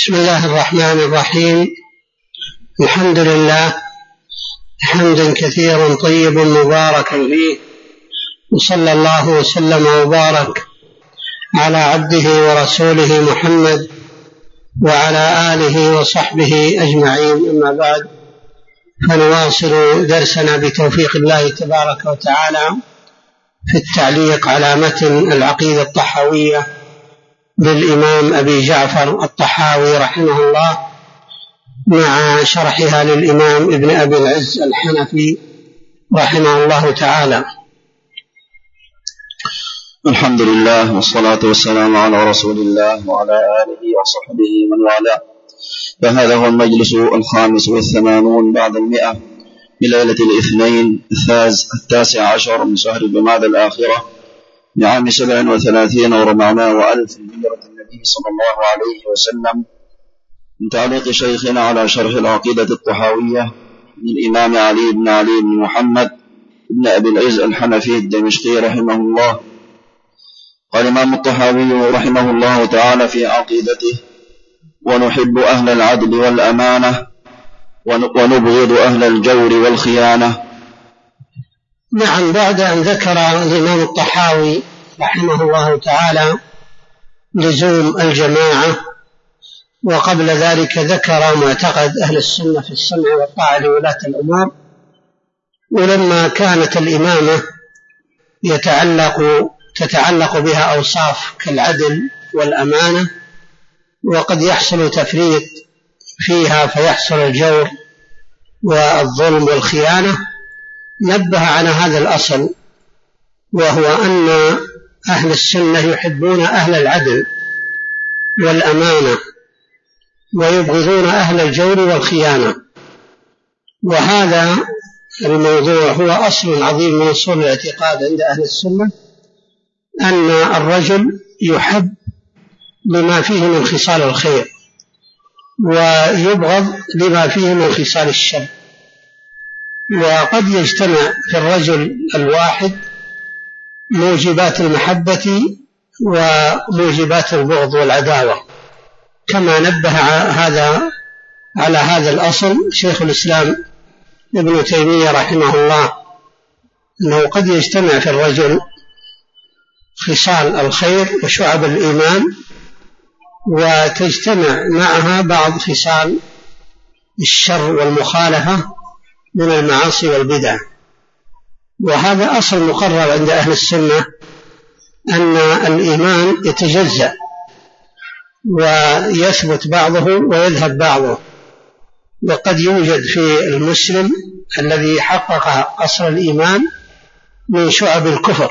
بسم الله الرحمن الرحيم. الحمد لله حمدا كثيرا طيبا مباركا فيه، وصلى الله وسلم وبارك على عبده ورسوله محمد وعلى آله وصحبه أجمعين. أما بعد، فنواصل درسنا بتوفيق الله تبارك وتعالى في التعليق على متن العقيدة الطحاوية للإمام أبي جعفر الطحاوي رحمه الله، مع شرحها للإمام ابن أبي العز الحنفي رحمه الله تعالى. الحمد لله والصلاة والسلام على رسول الله وعلى آله وصحبه من والاه. فهذا هو المجلس 85 بعد 100 بليلة الاثنين 19 من شهر جمادى الآخرة لعام 37 و400 وألف من هجرة النبي صلى الله عليه وسلم، من تعليق شيخنا على شرح العقيدة الطحاوية للإمام علي بن محمد بن أبي العز الحنفي الدمشقي رحمه الله. قال الإمام الطحاوي رحمه الله تعالى في عقيدته: ونحب أهل العدل والأمانة ونبغض أهل الجور والخيانة. نعم، بعد أن ذكر الإمام الطحاوي رحمه الله تعالى لزوم الجماعة، وقبل ذلك ذكر معتقد أهل السنة في السمع والطاعة لولاة الأمور، ولما كانت الإمامة تتعلق بها أوصاف كالعدل والأمانة، وقد يحصل تفريط فيها فيحصل الجور والظلم والخيانة، نبه على هذا الأصل، وهو أن أهل السنة يحبون أهل العدل والأمانة ويبغضون أهل الجور والخيانة. وهذا الموضوع هو أصل عظيم من أصول الاعتقاد عند أهل السنة، أن الرجل يحب لما فيه من خصال الخير ويبغض لما فيه من خصال الشر. وقد يجتمع في الرجل الواحد موجبات المحبة وموجبات البغض والعداوة، كما نبه على هذا الأصل شيخ الإسلام ابن تيمية رحمه الله، أنه قد يجتمع في الرجل خصال الخير وشعب الإيمان، وتجتمع معها بعض خصال الشر والمخالفة من المعاصي والبدع. وهذا أصل مقرر عند أهل السنة، أن الإيمان يتجزأ ويثبت بعضه ويذهب بعضه، وقد يوجد في المسلم الذي حقق أصل الإيمان من شعب الكفر،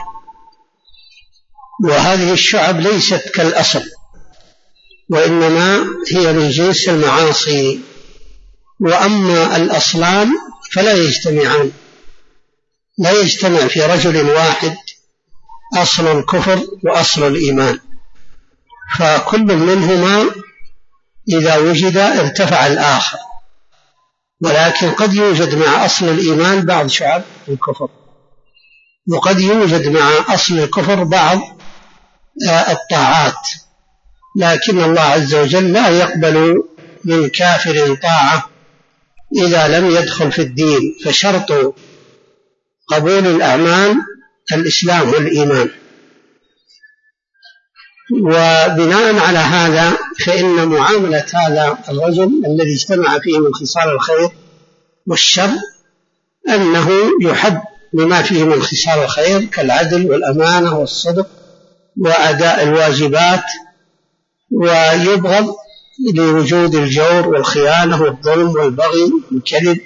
وهذه الشعب ليست كالأصل، وإنما هي من جنس المعاصي. وأما الأصلان فلا يجتمعان، لا يجتمع في رجل واحد أصل الكفر وأصل الإيمان، فكل منهما إذا وجد ارتفع الآخر. ولكن قد يوجد مع أصل الإيمان بعض شعب الكفر، وقد يوجد مع أصل الكفر بعض الطاعات، لكن الله عز وجل لا يقبل من كافر طاعة إذا لم يدخل في الدين، فشرط قبول الأعمال الإسلام والإيمان. وبناء على هذا فإن معاملة هذا الرجل الذي اجتمع فيه من خصال الخير والشر أنه يحب لما فيه من خصال الخير كالعدل والأمانة والصدق وأداء الواجبات، ويبغض لوجود الجور والخيانة والظلم والبغي والكذب.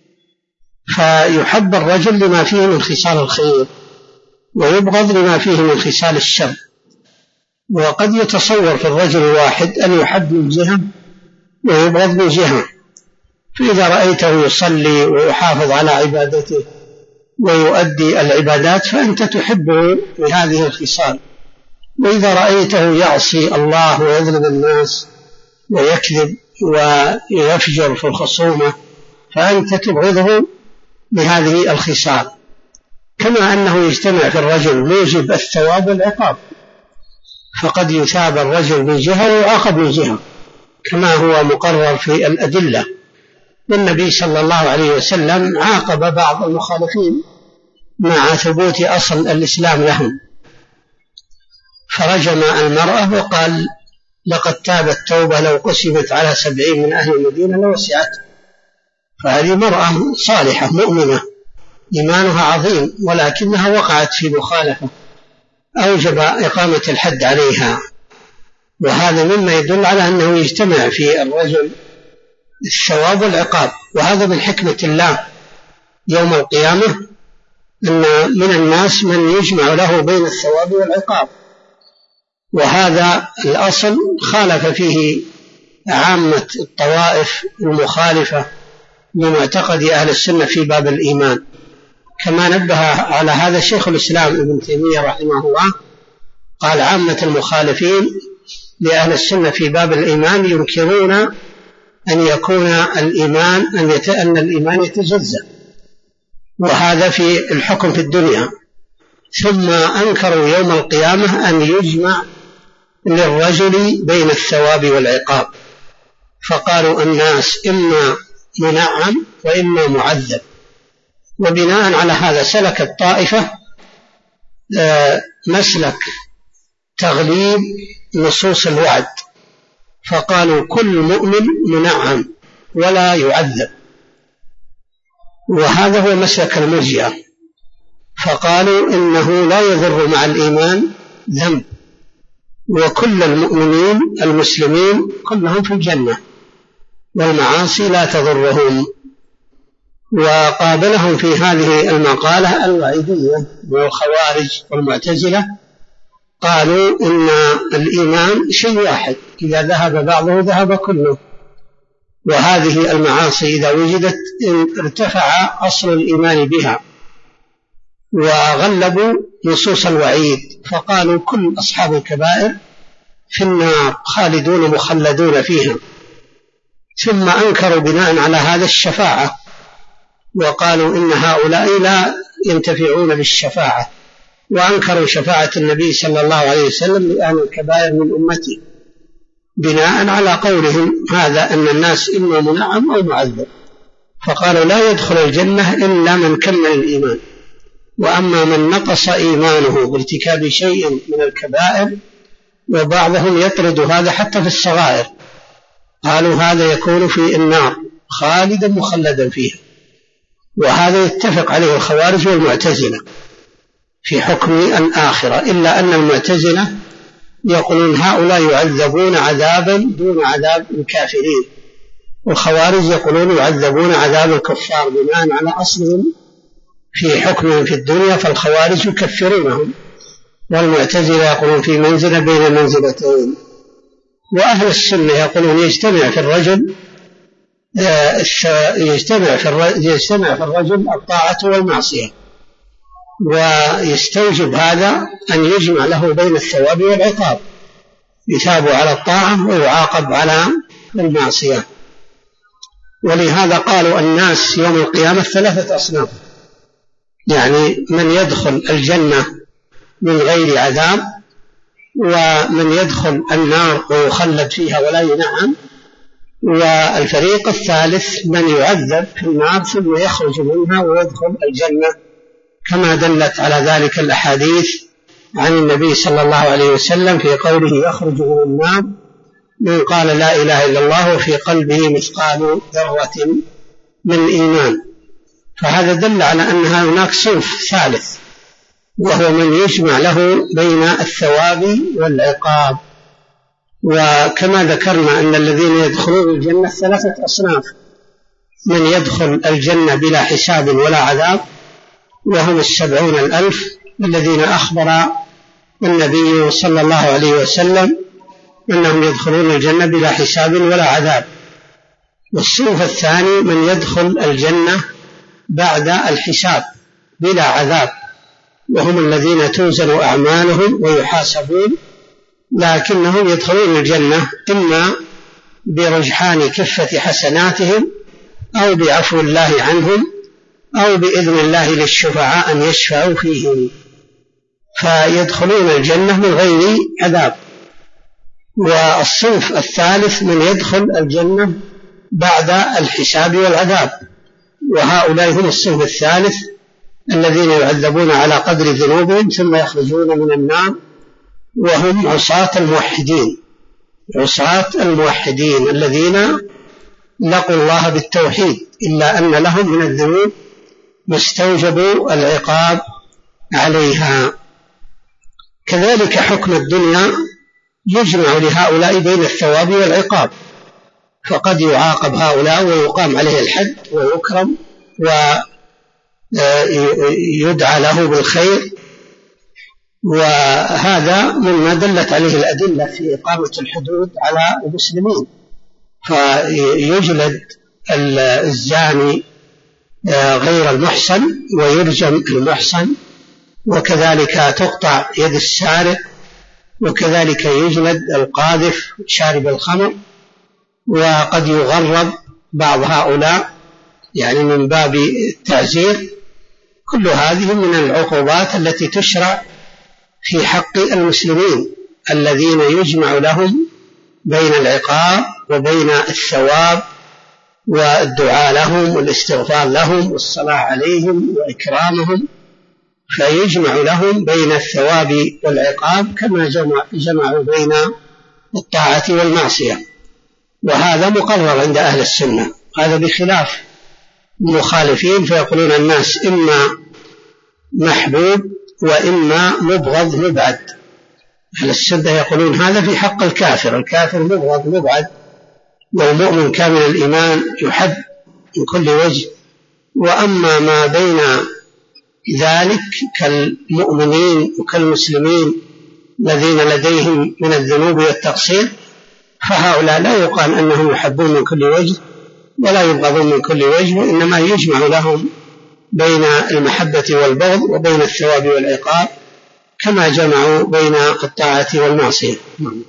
فيحب الرجل لما فيه من خصال الخير ويبغض لما فيه من خصال الشر. وقد يتصور في الرجل الواحد أن يحب من جهة ويبغض من جهة، فإذا رأيته يصلي ويحافظ على عبادته ويؤدي العبادات فأنت تحبه بهذه الخصال، وإذا رأيته يعصي الله ويظلم الناس ويكذب ويفجر في الخصومة فأنت تبغضه بهذه الخصال. كما أنه يجتمع في الرجل موجب الثواب والعقاب، فقد يثاب الرجل من جهة ويعاقب من جهة، كما هو مقرر في الأدلة. والنبي صلى الله عليه وسلم عاقب بعض المخالفين مع ثبوت أصل الإسلام لهم، فرجم المرأة وقال: لقد تابت توبة لو قسمت على 70 من أهل المدينة لوسعت. فهذه مرأة صالحة مؤمنة إيمانها عظيم، ولكنها وقعت في مخالفة أوجب إقامة الحد عليها. وهذا مما يدل على أنه يجتمع في الرجل الثواب والعقاب. وهذا من حكمة الله يوم القيامة، أن من الناس من يجمع له بين الثواب والعقاب، وهذا الأصل خالف فيه عامة الطوائف المخالفة لمعتقد أهل السنة في باب الإيمان. كما نبه على هذا شيخ الإسلام ابن تيمية رحمه الله، قال: عامة المخالفين لأهل السنة في باب الإيمان ينكرون أن يكون الإيمان أن الإيمان يتجزأ، وهذا في الحكم في الدنيا. ثم أنكروا يوم القيامة أن يجمع للرجل بين الثواب والعقاب، فقالوا الناس إما منعم وإما معذب. وبناء على هذا سلك الطائفة مسلك تغليب نصوص الوعد، فقالوا كل مؤمن منعم ولا يعذب، وهذا هو مسلك المرجئة، فقالوا إنه لا يضر مع الإيمان ذنب، وكل المؤمنين المسلمين كلهم في الجنة والمعاصي لا تضرهم. وقابلهم في هذه المقالة الوعيدية والخوارج والمعتزلة، قالوا إن الإيمان شيء واحد، إذا ذهب بعضه ذهب كله، وهذه المعاصي إذا وجدت ارتفع أصل الإيمان بها، وغلبوا نصوص الوعيد، فقالوا كل أصحاب الكبائر في النار خالدون مخلدون فيها. ثم أنكروا بناء على هذا الشفاعة، وقالوا إن هؤلاء لا ينتفعون بالشفاعة، وأنكروا شفاعة النبي صلى الله عليه وسلم لأهل الكبائر من أمته، بناء على قولهم هذا أن الناس إما منعم أو معذب، فقالوا لا يدخل الجنة إلا من كمل الإيمان، وأما من نقص إيمانه بارتكاب شيء من الكبائر، وبعضهم يطرد هذا حتى في الصغائر، قالوا هذا يكون في النار خالدا مخلدا فيها. وهذا يتفق عليه الخوارج والمعتزلة في حكم الآخرة، إلا أن المعتزلة يقولون هؤلاء يعذبون عذابا دون عذاب الكافرين، والخوارج يقولون يعذبون عذاب الكفار بناء على أصلهم في حكمهم في الدنيا، فالخوارج يكفرونهم، والمعتزلة يقولون في منزلة بين المنزلتين. وأهل السنة يقولون يجتمع في الرجل الطاعة والمعصية، ويستوجب هذا أن يجمع له بين الثواب والعقاب، يثاب على الطاعة ويعاقب على المعصية. ولهذا قالوا الناس يوم القيامة 3 أصناف، يعني من يدخل الجنة من غير عذاب، ومن يدخل النار ويخلد فيها ولا ينعم، والفريق الثالث من يعذب في النار ثم يخرج منها ويدخل الجنة، كما دلت على ذلك الأحاديث عن النبي صلى الله عليه وسلم في قوله يخرج من النار من قال لا إله إلا الله وفي قلبه مثقال ذرة من إيمان. فهذا دل على أن هناك صنف ثالث، وهو من يجمع له بين الثواب والعقاب. وكما ذكرنا أن الذين يدخلون الجنة 3 أصناف: من يدخل الجنة بلا حساب ولا عذاب، وهم 70,000 الذين أخبر النبي صلى الله عليه وسلم أنهم يدخلون الجنة بلا حساب ولا عذاب. والصنف الثاني من يدخل الجنة بعد الحساب بلا عذاب، وهم الذين توزن أعمالهم ويحاسبون، لكنهم يدخلون الجنة إما برجحان كفة حسناتهم أو بعفو الله عنهم أو بإذن الله للشفعاء أن يشفعوا فيهم، فيدخلون الجنة من غير عذاب. والصنف الثالث من يدخل الجنة بعد الحساب والعذاب، وهؤلاء هم الصنف الثالث الذين يعذبون على قدر ذنوبهم ثم يخرجون من النار، وهم عصاة الموحدين الذين لقوا الله بالتوحيد، إلا أن لهم من الذنوب ما استوجبوا العقاب عليها. كذلك حكم الدنيا يجمع لهؤلاء بين الثواب والعقاب، فقد يعاقب هؤلاء ويقام عليه الحد ويكرم ويدعى له بالخير، وهذا مما دلت عليه الأدلة في إقامة الحدود على المسلمين، فيجلد الزاني غير المحصن ويرجم المحصن، وكذلك تقطع يد السارق، وكذلك يجلد القاذف شارب الخمر، وقد يغرب بعض هؤلاء يعني من باب التعزير. كل هذه من العقوبات التي تشرع في حق المسلمين الذين يجمع لهم بين العقاب وبين الثواب والدعاء لهم والاستغفار لهم والصلاة عليهم وإكرامهم، فيجمع لهم بين الثواب والعقاب كما جمعوا بين الطاعة والمعصية، وهذا مقرر عند أهل السنة. هذا بخلاف المخالفين فيقولون الناس إما محبوب وإما مبغض مبعد. أهل السنة يقولون هذا في حق الكافر مبغض مبعد، والمؤمن كامل الإيمان يحب من كل وجه. وأما ما بين ذلك كالمؤمنين وكالمسلمين الذين لديهم من الذنوب والتقصير، فهؤلاء لا يقال أنهم يحبون من كل وجه ولا يبغضون من كل وجه، وإنما يجمع لهم بين المحبة والبغض وبين الثواب والعقاب كما جمعوا بين الطاعة والمعصية.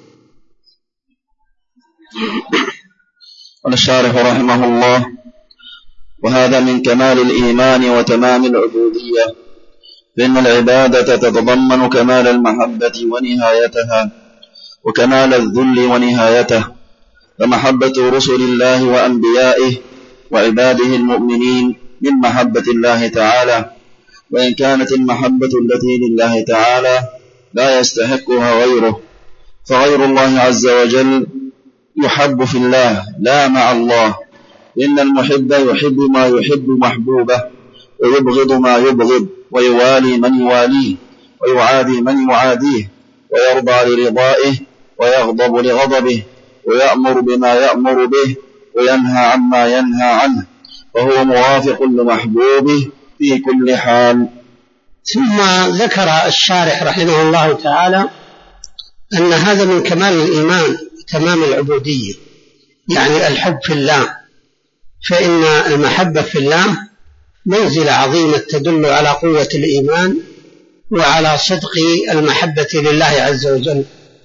قال الشارح رحمه الله: وهذا من كمال الإيمان وتمام العبودية، فإن العبادة تتضمن كمال المحبة ونهايتها، وكمال الذل ونهايته، فمحبة رسل الله وأنبيائه وعباده المؤمنين من محبة الله تعالى، وإن كانت المحبة التي لله تعالى لا يستحقها غيره، فغير الله عز وجل يحب في الله لا مع الله، إن المحب يحب ما يحب محبوبه، ويبغض ما يبغض، ويوالي من يواليه، ويعادي من يعاديه، ويرضى لرضائه ويغضب لغضبه، ويأمر بما يأمر به وينهى عما ينهى عنه، وهو موافق لمحبوبه في كل حال. ثم ذكر الشارح رحمه الله تعالى أن هذا من كمال الإيمان تمام العبودية، يعني الحب في الله، فإن المحبة في الله منزلة عظيمة تدل على قوة الإيمان وعلى صدق المحبة لله عز وجل.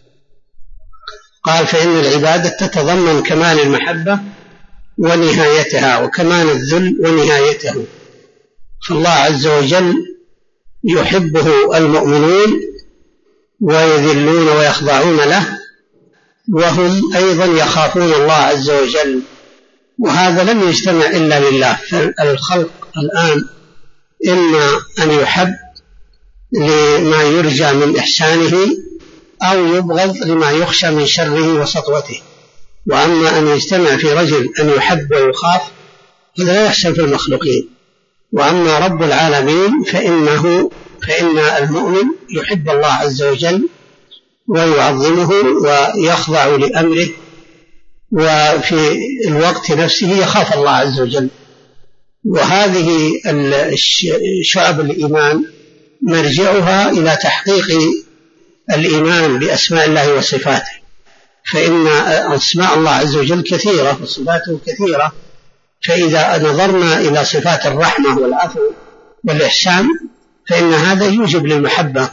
قال: فإن العبادة تتضمن كمال المحبة ونهايتها، وكمال الذل ونهايته، فالله عز وجل يحبه المؤمنون ويذلون ويخضعون له، وهم أيضا يخافون الله عز وجل، وهذا لم يجتمع إلا لله. فالخلق الآن إما أن يحب لما يرجى من إحسانه أو يبغض لما يخشى من شره وسطوته، وأما أن يجتمع في رجل أن يحب ويخاف هذا لا يحصل في المخلوقين. وأما رب العالمين فإن المؤمن يحب الله عز وجل ويعظمه ويخضع لأمره، وفي الوقت نفسه يخاف الله عز وجل. وهذه شعب الإيمان مرجعها إلى تحقيق الإيمان بأسماء الله وصفاته، فإن أسماء الله عز وجل كثيرة وصفاته كثيرة، فإذا نظرنا إلى صفات الرحمة والعفو والإحسان فإن هذا يوجب للمحبة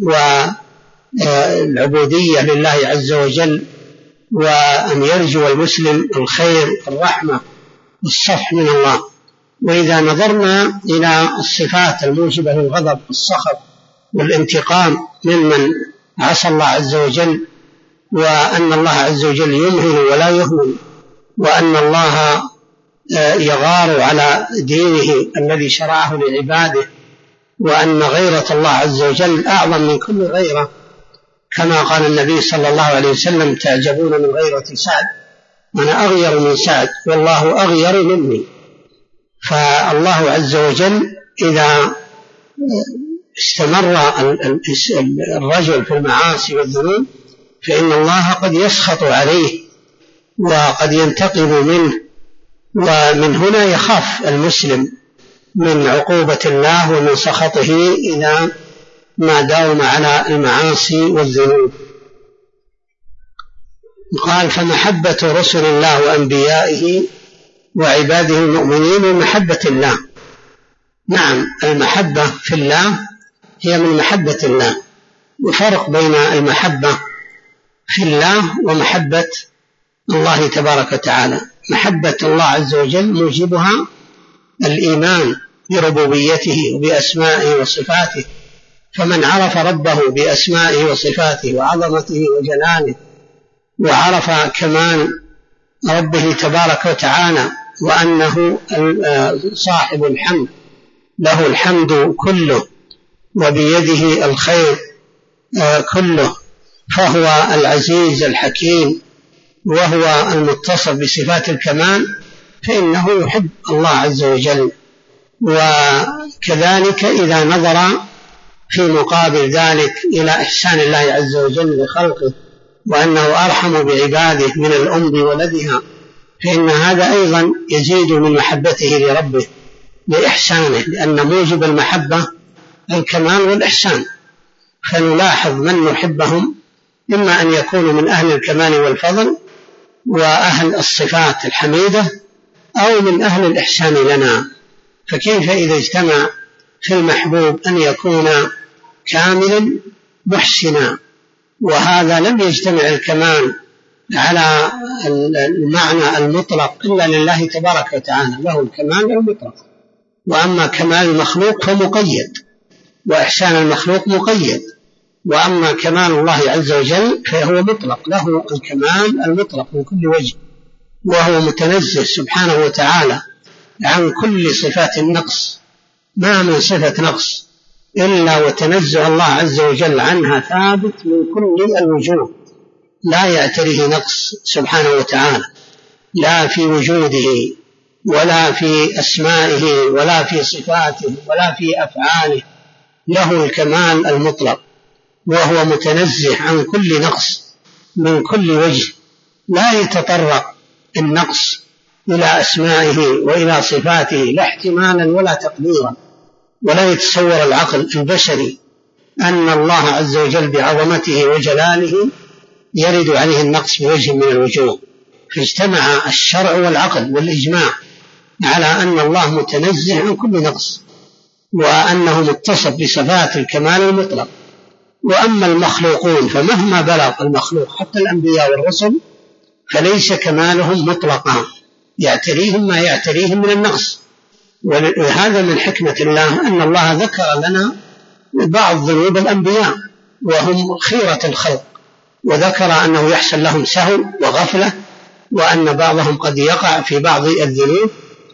والعبودية لله عز وجل، وأن يرجو المسلم الخير الرحمة والصفح من الله. وإذا نظرنا إلى الصفات الموجبة للغضب والسخط والانتقام ممن عصى الله عز وجل وأن الله عز وجل يمهل ولا يهمل، وأن الله يغار على دينه الذي شرعه لعباده، وأن غيرة الله عز وجل أعظم من كل غيرة، كما قال النبي صلى الله عليه وسلم: تعجبون من غيرة سعد، أنا أغير من سعد والله أغير مني. فالله عز وجل إذا استمر الرجل في المعاصي والذنوب فإن الله قد يسخط عليه وقد ينتقم منه، ومن هنا يخاف المسلم من عقوبة الله ومن سخطه إذا ما داوم على المعاصي والذنوب. قال: فمحبة رسل الله وأنبيائه وعباده المؤمنين من محبة الله. نعم، المحبة في الله هي من محبة الله، وفرق بين المحبة في الله ومحبة الله تبارك وتعالى. محبة الله عز وجل موجبها الإيمان بربوبيته وبأسمائه وصفاته، فمن عرف ربه بأسمائه وصفاته وعظمته وجلاله، وعرف كمال ربه تبارك وتعالى وأنه صاحب الحمد، له الحمد كله وبيده الخير كله، فهو العزيز الحكيم وهو المتصف بصفات الكمال، فإنه يحب الله عز وجل. وكذلك إذا نظر في مقابل ذلك إلى إحسان الله عز وجل لخلقه وأنه أرحم بعباده من الأم بولدها، فإن هذا أيضا يزيد من محبته لربه لإحسانه، لأن موجب المحبة الكمال والإحسان. فنلاحظ من نحبهم إما أن يكونوا من أهل الكمال والفضل وأهل الصفات الحميدة، أو من أهل الإحسان لنا. فكيف إذا اجتمع في المحبوب أن يكون كاملا محسنا، وهذا لم يجتمع الكمال على المعنى المطلق إلا لله تبارك وتعالى، له الكمال المطلق، وأما كمال المخلوق فمقيد، وإحسان المخلوق مقيد، وأما كمال الله عز وجل فهو مطلق، له الكمال المطلق من كل وجه، وهو متنزه سبحانه وتعالى عن كل صفات النقص، ما من صفة نقص إلا وتنزه الله عز وجل عنها ثابت من كل الوجوه، لا يعتريه نقص سبحانه وتعالى، لا في وجوده ولا في أسمائه ولا في صفاته ولا في أفعاله، له الكمال المطلق، وهو متنزه عن كل نقص من كل وجه، لا يتطرق النقص إلى أسمائه وإلى صفاته لا احتمالا ولا تقديرا، ولا يتصور العقل البشري أن الله عز وجل بعظمته وجلاله يرد عليه النقص بوجه من الوجوه. فاجتمع الشرع والعقل والإجماع على أن الله متنزه عن كل نقص، وأنه متصف بصفات الكمال المطلق. وأما المخلوقون فمهما بلغ المخلوق حتى الأنبياء والرسل فليس كمالهم مطلقا، يعتريهم ما يعتريهم من النقص. وهذا من حكمة الله أن الله ذكر لنا بعض ذنوب الأنبياء وهم خيرة الخلق، وذكر أنه يحصل لهم سهو وغفلة، وأن بعضهم قد يقع في بعض الذنوب،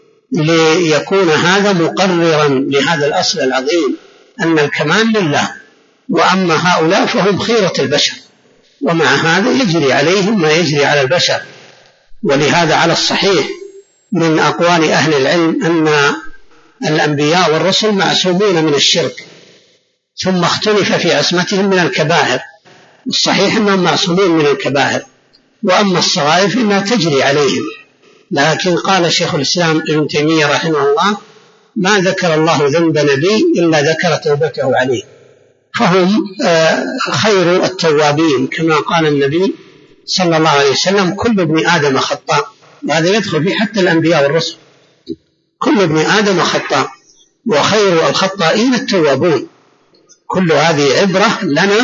ليكون هذا مقررا لهذا الأصل العظيم أن الكمال لله. وأما هؤلاء فهم خيرة البشر، ومع هذا يجري عليهم ما يجري على البشر. ولهذا على الصحيح من أقوال أهل العلم أن الأنبياء والرسل معصومون من الشرك، ثم اختلف في عصمتهم من الكبائر. الصحيح أنهم معصومون من الكبائر، وأما الصغائر فإنها تجري عليهم. لكن قال شيخ الإسلام ابن تيمية رحمه الله: ما ذكر الله ذنب نبي إلا ذكر توبته عليه، فهم خير التوابين، كما قال النبي صلى الله عليه وسلم: كل ابن آدم خطاء. وهذا يدخل فيه حتى الأنبياء والرسل، كل ابن آدم خطاء وخير الخطائين التوابون. كل هذه عبرة لنا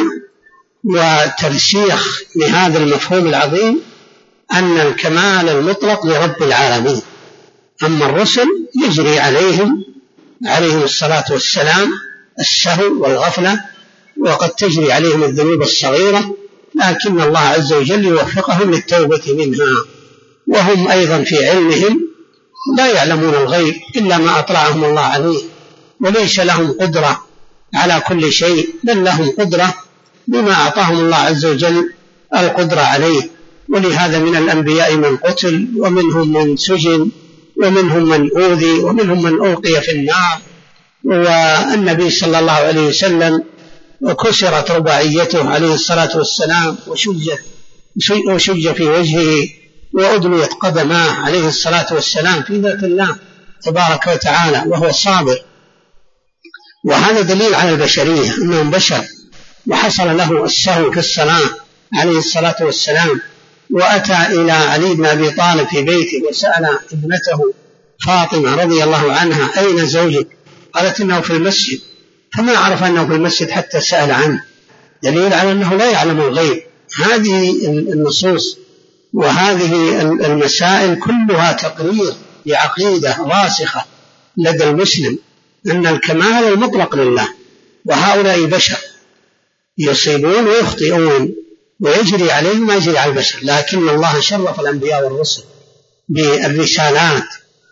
وترسيخ لهذا المفهوم العظيم أن الكمال المطلق لرب العالمين. أما الرسل يجري عليهم الصلاة والسلام السهو والغفلة، وقد تجري عليهم الذنوب الصغيرة، لكن الله عز وجل يوفقهم للتوبة منها، وهم أيضا في علمهم لا يعلمون الغيب إلا ما أطلعهم الله عليه، وليس لهم قدرة على كل شيء، بل لهم قدرة بما أعطاهم الله عز وجل القدرة عليه. ولهذا من الأنبياء من قتل، ومنهم من سجن، ومنهم من أوذي، ومنهم من ألقي في النار. والنبي صلى الله عليه وسلم كسرت رباعيته عليه الصلاة والسلام، وشج في وجهه، وأدليت قدماه عليه الصلاة والسلام في ذات الله تبارك وتعالى وهو صابر. وهذا دليل على البشرية، أنهم بشر، وحصل له السهو في الصلاة عليه الصلاة والسلام. وأتى إلى علي بن أبي طالب في بيته وسأل ابنته فاطمة رضي الله عنها: أين زوجك؟ قالت: إنه في المسجد. فما عرف أنه في المسجد حتى سأل عنه، دليل على أنه لا يعلم الغيب. هذه النصوص وهذه المسائل كلها تقرير لعقيدة راسخة لدى المسلم أن الكمال المطلق لله، وهؤلاء بشر يصيبون ويخطئون ويجري عليهم ما يجري على البشر، لكن الله شرف الأنبياء والرسل بالرسالات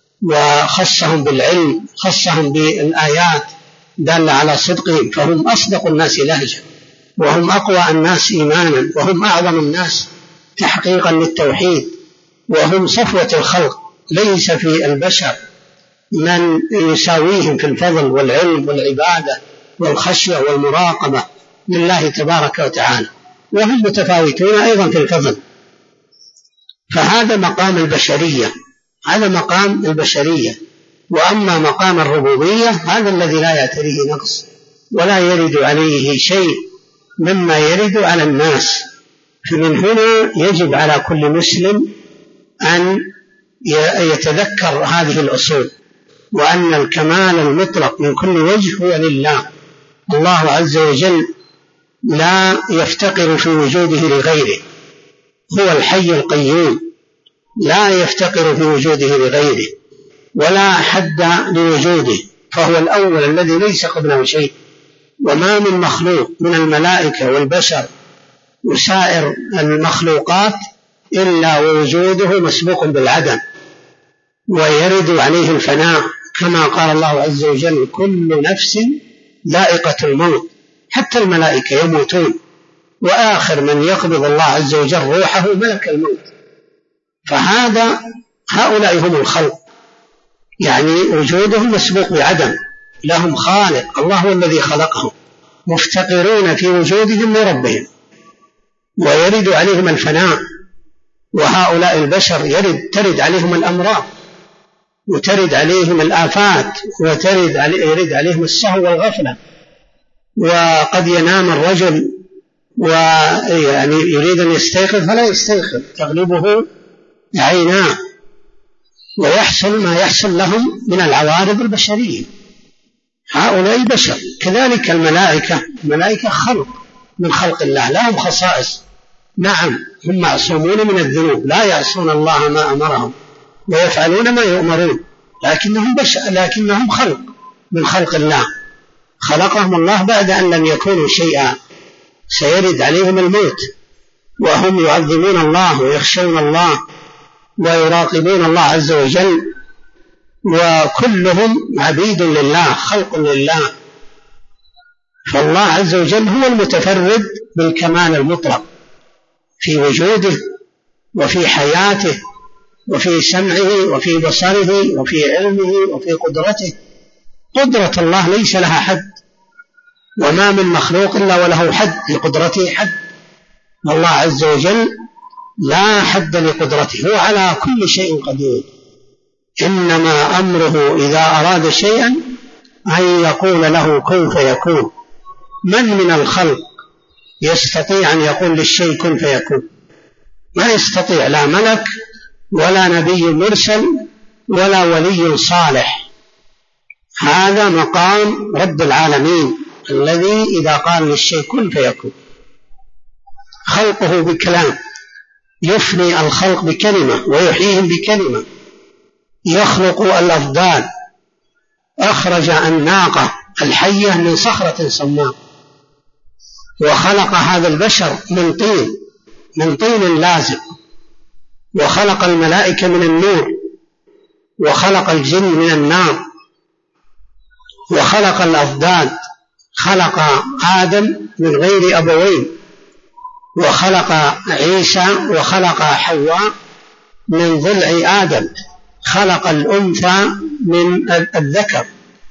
وخصهم بالعلم، خصهم بالآيات دالة على صدقهم، فهم أصدق الناس لهجة، وهم أقوى الناس إيمانا، وهم أعظم الناس تحقيقا للتوحيد، وهم صفوة الخلق. ليس في البشر من يساويهم في الفضل والعلم والعبادة والخشية والمراقبة لله تبارك وتعالى، وهم متفاوتون أيضا في الفضل. فهذا مقام البشرية، هذا مقام البشرية. وأما مقام الربوبية هذا الذي لا يعتريه نقص ولا يرد عليه شيء مما يرد على الناس. فمن هنا يجب على كل مسلم أن يتذكر هذه الأصول، وأن الكمال المطلق من كل وجه هو لله. الله عز وجل لا يفتقر في وجوده لغيره، هو الحي القيوم، لا يفتقر في وجوده لغيره ولا حد لوجوده، فهو الأول الذي ليس قبله شيء. وما من مخلوق من الملائكة والبشر وسائر المخلوقات إلا ووجوده مسبوق بالعدم ويرد عليه الفناء، كما قال الله عز وجل: كل نفس ذائقة الموت. حتى الملائكة يموتون، وآخر من يقبض الله عز وجل روحه ملك الموت. هؤلاء هم الخلق، يعني وجودهم مسبوق بعدم، لهم خالق، الله هو الذي خلقهم، مفتقرون في وجودهم لربهم، ويرد عليهم الفناء. وهؤلاء البشر ترد عليهم الأمراض، وترد عليهم الآفات، يرد عليهم السهو والغفلة. وقد ينام الرجل ويعني يريد أن يستيقظ فلا يستيقظ، تغلبه عيناه، ويحصل ما يحصل لهم من العوارض البشرية. هؤلاء بشر. كذلك الملائكة خلق من خلق الله، لهم خصائص. نعم، هم معصومون من الذنوب، لا يعصون الله ما أمرهم ويفعلون ما يؤمرون، لكنهم بشر، لكنهم خلق من خلق الله، خلقهم الله بعد أن لم يكونوا شيئا. سيرد عليهم الموت وهم يعظمون الله ويخشون الله ويراقبون الله عز وجل، وكلهم عبيد لله، خلق لله. فالله عز وجل هو المتفرد بالكمال المطلق في وجوده وفي حياته وفي سمعه وفي بصره وفي علمه وفي قدرته. قدرة الله ليس لها حد، وما من مخلوق إلا وله حد، لقدرته حد. والله عز وجل لا حد لقدرته، هو على كل شيء قدير. إنما أمره إذا أراد شيئا أن يقول له كن فيكون. من الخلق يستطيع أن يقول للشيء كن فيكون؟ ما يستطيع، لا ملك ولا نبي مرسل ولا ولي صالح. هذا مقام رب العالمين الذي إذا قال للشيء كن فيكون. خلقه بكلام، يفني الخلق بكلمة ويحييهم بكلمة، يخلق الأفضال. أخرج الناقة الحية من صخرة صماء وخلق هذا البشر من طين لازب، وخلق الملائكة من النور، وخلق الجن من النار، وخلق الأضداد، خلق آدم من غير أبوين، وخلق عيسى وخلق حواء من ضلع آدم، خلق الأنثى من الذكر،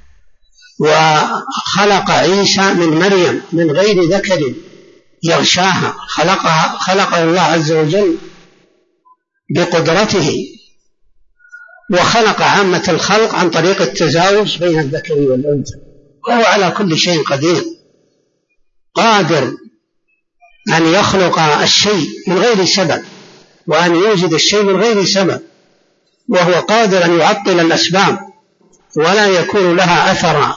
وخلق عيسى من مريم من غير ذكر يغشاها، خلقه الله عز وجل بقدرته، وخلق عامة الخلق عن طريق التزاوج بين الذكر والأنثى، وهو على كل شيء قدير، قادر أن يخلق الشيء من غير سبب، وأن يوجد الشيء من غير سبب، وهو قادر أن يعطل الأسباب ولا يكون لها أثرا.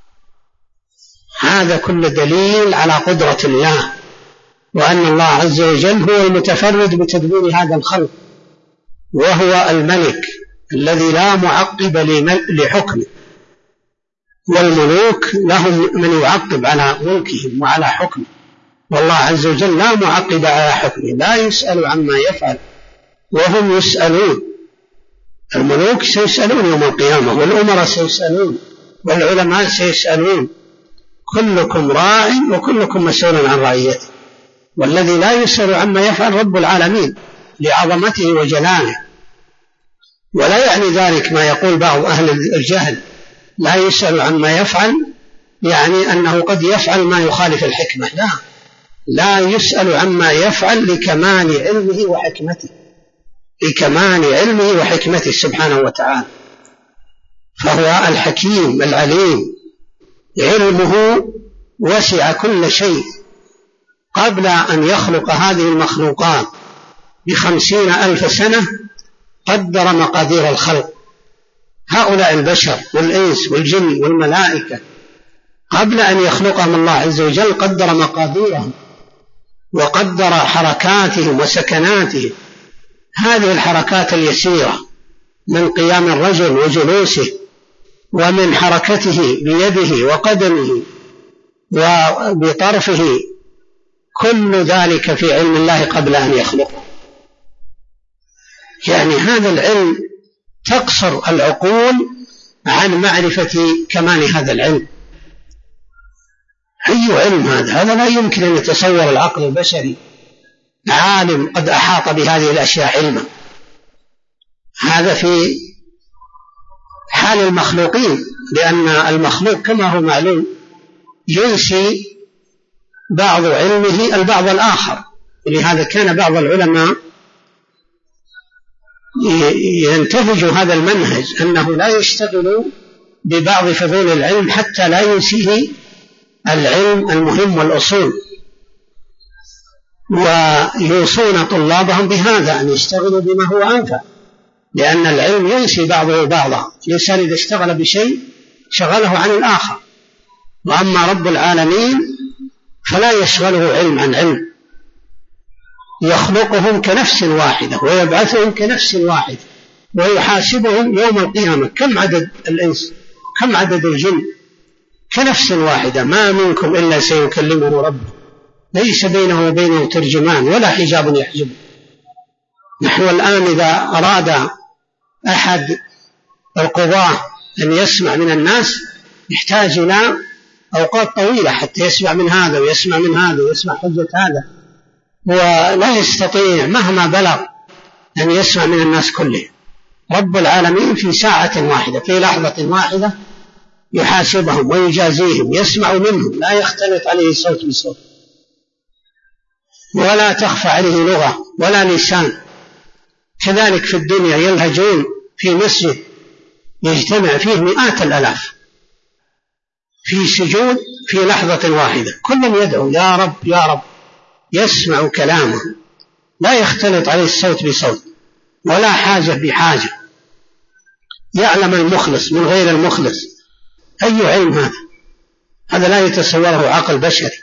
هذا كل دليل على قدرة الله، وأن الله عز وجل هو المتفرد بتدبير هذا الخلق، وهو الملك الذي لا معقب لحكمه، والملوك لهم من يعقب على ملكهم وعلى حكمه، والله عز وجل لا معقب على حكمه، لا يسأل عما يفعل وهم يسألون. الملوك سيسألون يوم القيامة، والأمراء سيسألون، والعلماء سيسألون، كلكم راع وكلكم مسؤول عن رعيته. والذي لا يسأل عما يفعل رب العالمين لعظمته وجلاله. ولا يعني ذلك ما يقول بعض أهل الجهل لا يسأل عما يفعل، يعني أنه قد يفعل ما يخالف الحكمة. لا يسأل عما يفعل لكمال علمه وحكمته، لكمال علمه وحكمته سبحانه وتعالى، فهو الحكيم العليم، علمه وسع كل شيء. قبل أن يخلق هذه المخلوقات ب50,000 سنة قدر مقادير الخلق، هؤلاء البشر والإنس والجن والملائكة قبل أن يخلقهم الله عز وجل قدر مقاديرهم، وقدر حركاتهم وسكناتهم. هذه الحركات اليسيرة من قيام الرجل وجلوسه، ومن حركته بيده وقدمه وبطرفه، كل ذلك في علم الله قبل أن يخلقه. يعني هذا العلم تقصر العقول عن معرفة كمال هذا العلم. أي علم هذا لا يمكن أن يتصور العقل البشري عالم قد أحاط بهذه الأشياء علما. هذا في حال المخلوقين، لأن المخلوق كما هو معلوم ينسي بعض علمه البعض الآخر، ولهذا كان بعض العلماء ينتهج هذا المنهج أنه لا يشتغل ببعض فضول العلم حتى لا ينسيه العلم المهم والأصول، ويوصون طلابهم بهذا أن يشتغلوا بما هو أنفع، لأن العلم ينسي بعضه بعضا. الإنسان إذا اشتغل بشيء شغله عن الآخر، وأما رب العالمين فلا يشغله علم عن علم، يخلقهم كنفس واحدة ويبعثهم كنفس واحدة ويحاسبهم يوم القيامة. كم عدد الإنس كم عدد الجن؟ كنفس واحدة، ما منكم إلا سيكلمه ربه ليس بينه وبينه ترجمان ولا حجاب يحجبه. نحن الآن إذا أراد أحد القضاة أن يسمع من الناس يحتاج إلى أوقات طويلة حتى يسمع من هذا ويسمع من هذا ويسمع حجة هذا، ولا يستطيع مهما بلغ أن يسمع من الناس كله. رب العالمين في ساعة واحدة في لحظة واحدة يحاسبهم ويجازيهم، يسمع منهم، لا يختلط عليه صوت بصوت، ولا تخفى عليه لغة ولا لسان. كذلك في الدنيا يلهجون في مسجد يجتمع فيه مئات الآلاف في سجود في لحظة واحدة، كل يدعو يا رب يا رب، يسمع كلامه، لا يختلط عليه الصوت بصوت ولا حاجة بحاجة، يعلم المخلص من غير المخلص. أي علم هذا؟ هذا لا يتصوره عقل بشري.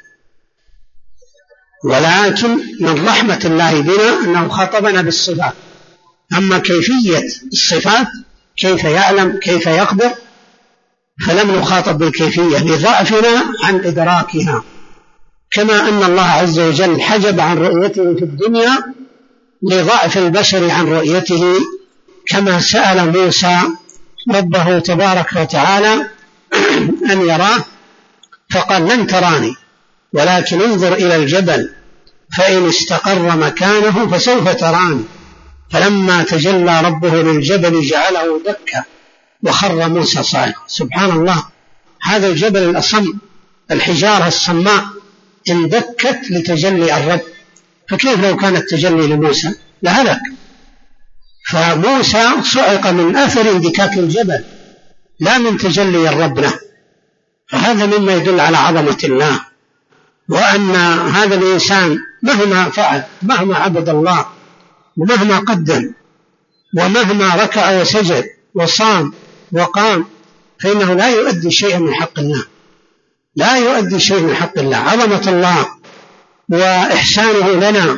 ولكن من رحمة الله بنا أنه خاطبنا بالصفات، أما كيفية الصفات كيف يعلم كيف يقدر فلم نخاطب بالكيفية لضعفنا عن إدراكها. كما أن الله عز وجل حجب عن رؤيته في الدنيا لضعف البشر عن رؤيته، كما سأل موسى ربه تبارك وتعالى أن يراه فقال لن تراني ولكن انظر إلى الجبل فإن استقر مكانه فسوف تراني، فلما تجلى ربه للجبل جعله دكا وخر موسى صاعقا. سبحان الله، هذا الجبل الأصم، الحجارة الصماء اندكت لتجلي الرب، فكيف لو كان التجلي لموسى لهلك. فموسى صعق من أثر اندكاك الجبل لا من تجلي الرب له، فهذا مما يدل على عظمة الله، وأن هذا الإنسان مهما فعل، مهما عبد الله، ومهما قدم، ومهما ركع وسجد وصام وقام، فإنه لا يؤدي شيئا من حق الله، لا يؤدي شيئا من حق الله. عظمة الله وإحسانه لنا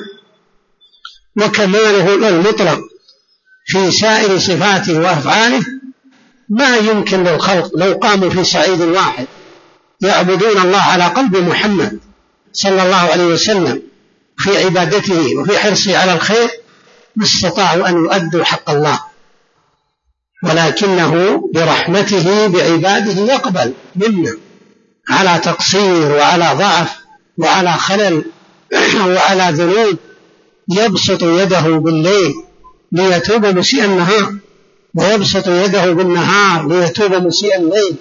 وكماله المطلق في سائر صفاته وأفعاله ما يمكن للخلق لو قاموا في صعيد واحد يعبدون الله على قلب محمد صلى الله عليه وسلم في عبادته وفي حرصه على الخير ما استطاعوا أن يؤدوا حق الله، ولكنه برحمته بعباده يقبل منا على تقصير وعلى ضعف وعلى خلل وعلى ذنوب، يبسط يده بالليل ليتوب مسيء النهار، ويبسط يده بالنهار ليتوب مسيء الليل،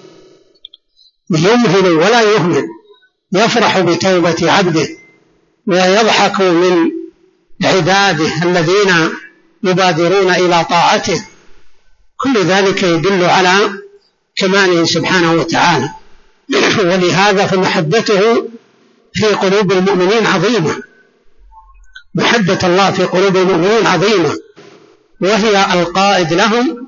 يمهل ولا يهمل، يفرح بتوبة عبده ويضحك من عباده الذين يبادرون إلى طاعته. كل ذلك يدل على كماله سبحانه وتعالى، ولهذا فمحبته في قلوب المؤمنين عظيمة، محبة الله في قلوب المؤمنين عظيمة، وهي القائد لهم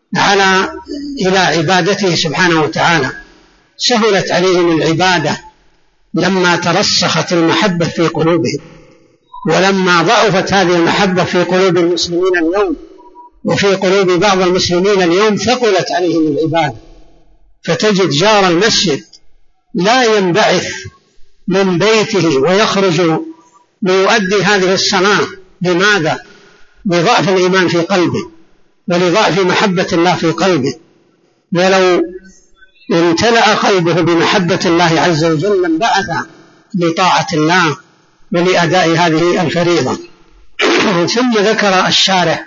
إلى عبادته سبحانه وتعالى. سهلت عليهم العبادة لما ترسخت المحبة في قلوبهم، ولما ضعفت هذه المحبة في قلوب المسلمين اليوم وفي قلوب بعض المسلمين اليوم ثقلت عليهم العبادة، فتجد جار المسجد لا ينبعث من بيته ويخرج ليؤدي هذه الصلاة. لماذا؟ لضعف الإيمان في قلبه ولضعف محبة الله في قلبه. ولو امتلأ قلبه بمحبة الله عز وجل انبعث لطاعة الله ولأداء هذه الفريضة. ثم ذكر الشارح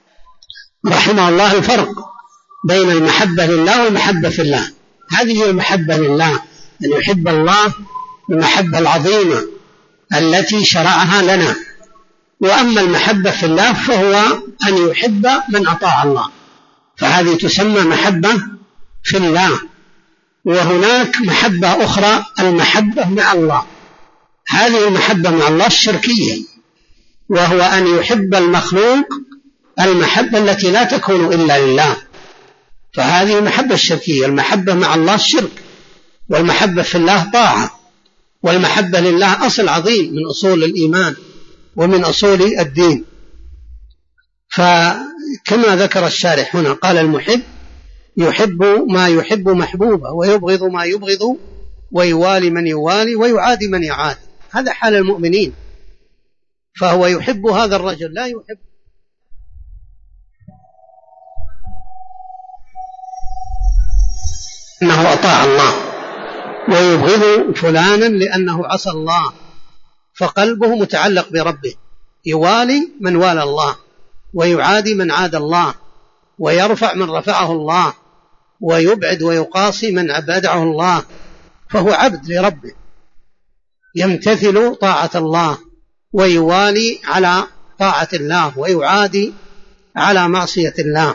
رحمه الله الفرق بين المحبة لله والمحبة في الله. هذه المحبة لله أن يحب الله المحبة العظيمة التي شرعها لنا، وأما المحبة في الله فهو أن يحب من أطاع الله، فهذه تسمى محبة في الله. وهناك محبة أخرى المحبة مع الله، هذه المحبة مع الله الشركية، وهو أن يحب المخلوق المحبة التي لا تكون إلا لله، فهذه المحبة الشركية. المحبة مع الله الشرك، والمحبة في الله طاعة، والمحبة لله أصل عظيم من أصول الإيمان ومن أصول الدين. فكما ذكر الشارح هنا قال المحب يحب ما يحب محبوبه، ويبغض ما يبغض، ويوالي من يوالي، ويعادي من يعادي. هذا حال المؤمنين، فهو يحب هذا الرجل، لا يحب أنه أطاع الله، ويبغض فلانا لأنه عصى الله، فقلبه متعلق بربه. يوالي من والى الله، ويعادي من عاد الله، ويرفع من رفعه الله، ويبعد ويقاصي من أبعده الله، فهو عبد لربه يمتثل طاعة الله، ويوالي على طاعة الله، ويعادي على معصية الله.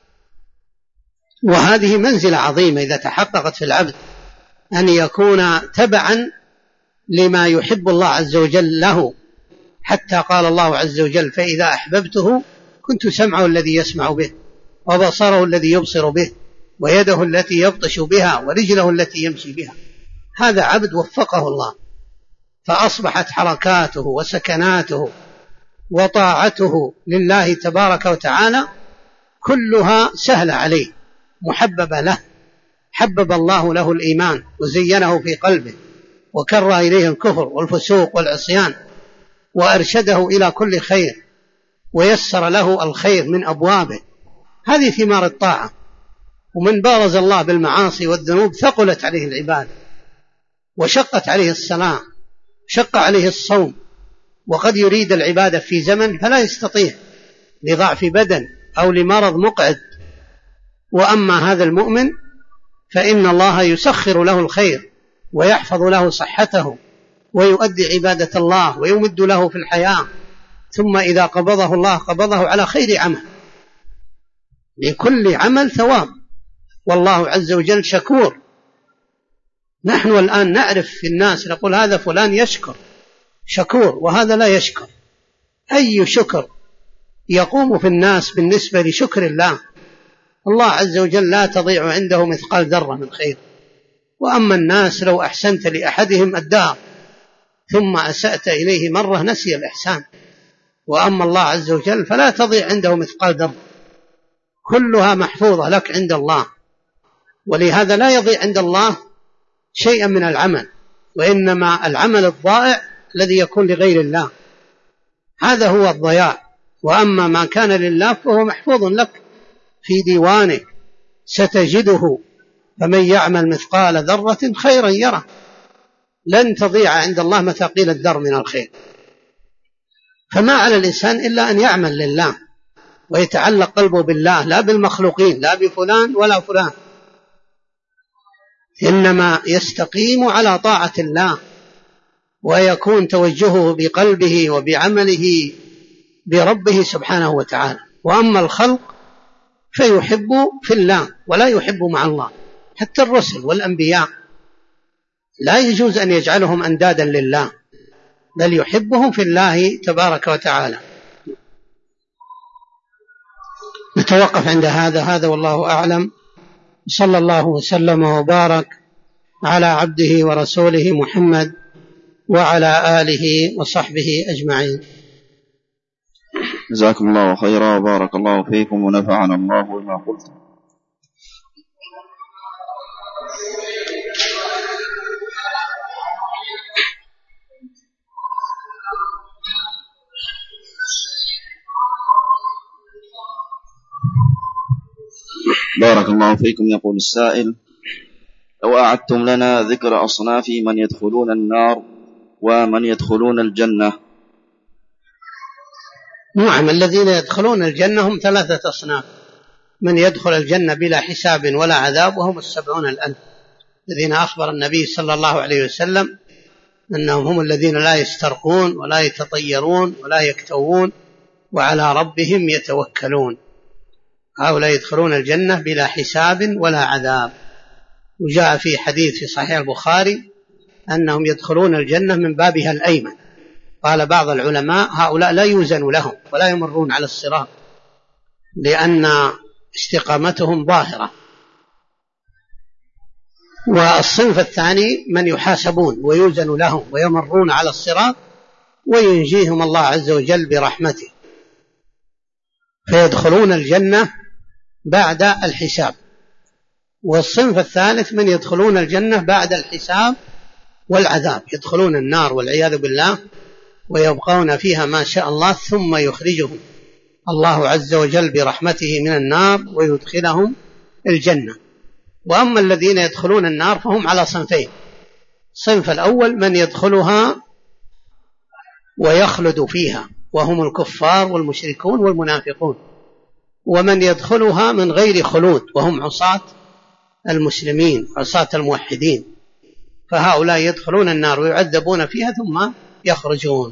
وهذه منزلة عظيمة إذا تحققت في العبد، أن يكون تبعا لما يحب الله عز وجل له، حتى قال الله عز وجل فإذا أحببته كنت سمعه الذي يسمع به، وبصره الذي يبصر به، ويده التي يبطش بها، ورجله التي يمشي بها. هذا عبد وفقه الله، فأصبحت حركاته وسكناته وطاعته لله تبارك وتعالى كلها سهلة عليه، محببة له. حبب الله له الإيمان وزينه في قلبه، وكره إليه الكفر والفسوق والعصيان وأرشده إلى كل خير ويسر له الخير من أبوابه. هذه ثمار الطاعة. ومن بارز الله بالمعاصي والذنوب ثقلت عليه العبادة وشقت عليه الصلاة، شق عليه الصوم، وقد يريد العبادة في زمن فلا يستطيع لضعف بدن أو لمرض مقعد. وأما هذا المؤمن فإن الله يسخر له الخير ويحفظ له صحته ويؤدي عبادة الله ويمد له في الحياة، ثم إذا قبضه الله قبضه على خير عمل، لكل عمل ثواب، والله عز وجل شكور. نحن الآن نعرف في الناس نقول هذا فلان يشكر شكور وهذا لا يشكر. أي شكر يقوم في الناس بالنسبة لشكر الله؟ الله عز وجل لا تضيع عنده مثقال ذرة من خير. وأما الناس لو أحسنت لأحدهم أداه ثم أسأت إليه مرة نسي الإحسان. وأما الله عز وجل فلا تضيع عنده مثقال ذرة، كلها محفوظة لك عند الله. ولهذا لا يضيع عند الله شيئا من العمل، وإنما العمل الضائع الذي يكون لغير الله هذا هو الضياع. وأما ما كان لله فهو محفوظ لك في ديوانه ستجده، فمن يعمل مثقال ذرة خيرا يره. لن تضيع عند الله مثاقيل الذر من الخير. فما على الإنسان إلا أن يعمل لله ويتعلق قلبه بالله، لا بالمخلوقين، لا بفلان ولا فلان، إنما يستقيم على طاعة الله ويكون توجهه بقلبه وبعمله بربه سبحانه وتعالى. وأما الخلق فيحب في الله ولا يحب مع الله. حتى الرسل والأنبياء لا يجوز أن يجعلهم أندادا لله، بل يحبهم في الله تبارك وتعالى. نتوقف عند هذا والله أعلم. صلى الله وسلم وبارك على عبده ورسوله محمد وعلى آله وصحبه أجمعين. جزاكم الله خيرا وبارك الله فيكم ونفعنا الله بما قلتم. بارك الله فيكم. يقول السائل: لو أعدتم لنا ذكر أصناف من يدخلون النار ومن يدخلون الجنة. نعم، الذين يدخلون الجنة هم 3 أصناف: من يدخل الجنة بلا حساب ولا عذاب وهم 70,000 الذين أخبر النبي صلى الله عليه وسلم أنهم هم الذين لا يسترقون ولا يتطيرون ولا يكتوون وعلى ربهم يتوكلون. هؤلاء يدخلون الجنة بلا حساب ولا عذاب. وجاء في حديث في صحيح البخاري أنهم يدخلون الجنة من بابها الأيمن. قال بعض العلماء هؤلاء لا يوزن لهم ولا يمرون على الصراط لأن استقامتهم ظاهرة. والصنف الثاني من يحاسبون ويوزن لهم ويمرون على الصراط وينجيهم الله عز وجل برحمته، فيدخلون الجنة بعد الحساب. والصنف الثالث من يدخلون الجنة بعد الحساب والعذاب، يدخلون النار والعياذ بالله ويبقون فيها ما شاء الله، ثم يخرجهم الله عز وجل برحمته من النار ويدخلهم الجنة. وأما الذين يدخلون النار فهم على صنفين: الصنف الأول من يدخلها ويخلد فيها وهم الكفار والمشركون والمنافقون، ومن يدخلها من غير خلود وهم عصاة المسلمين عصاة الموحدين، فهؤلاء يدخلون النار ويعذبون فيها ثم يخرجون.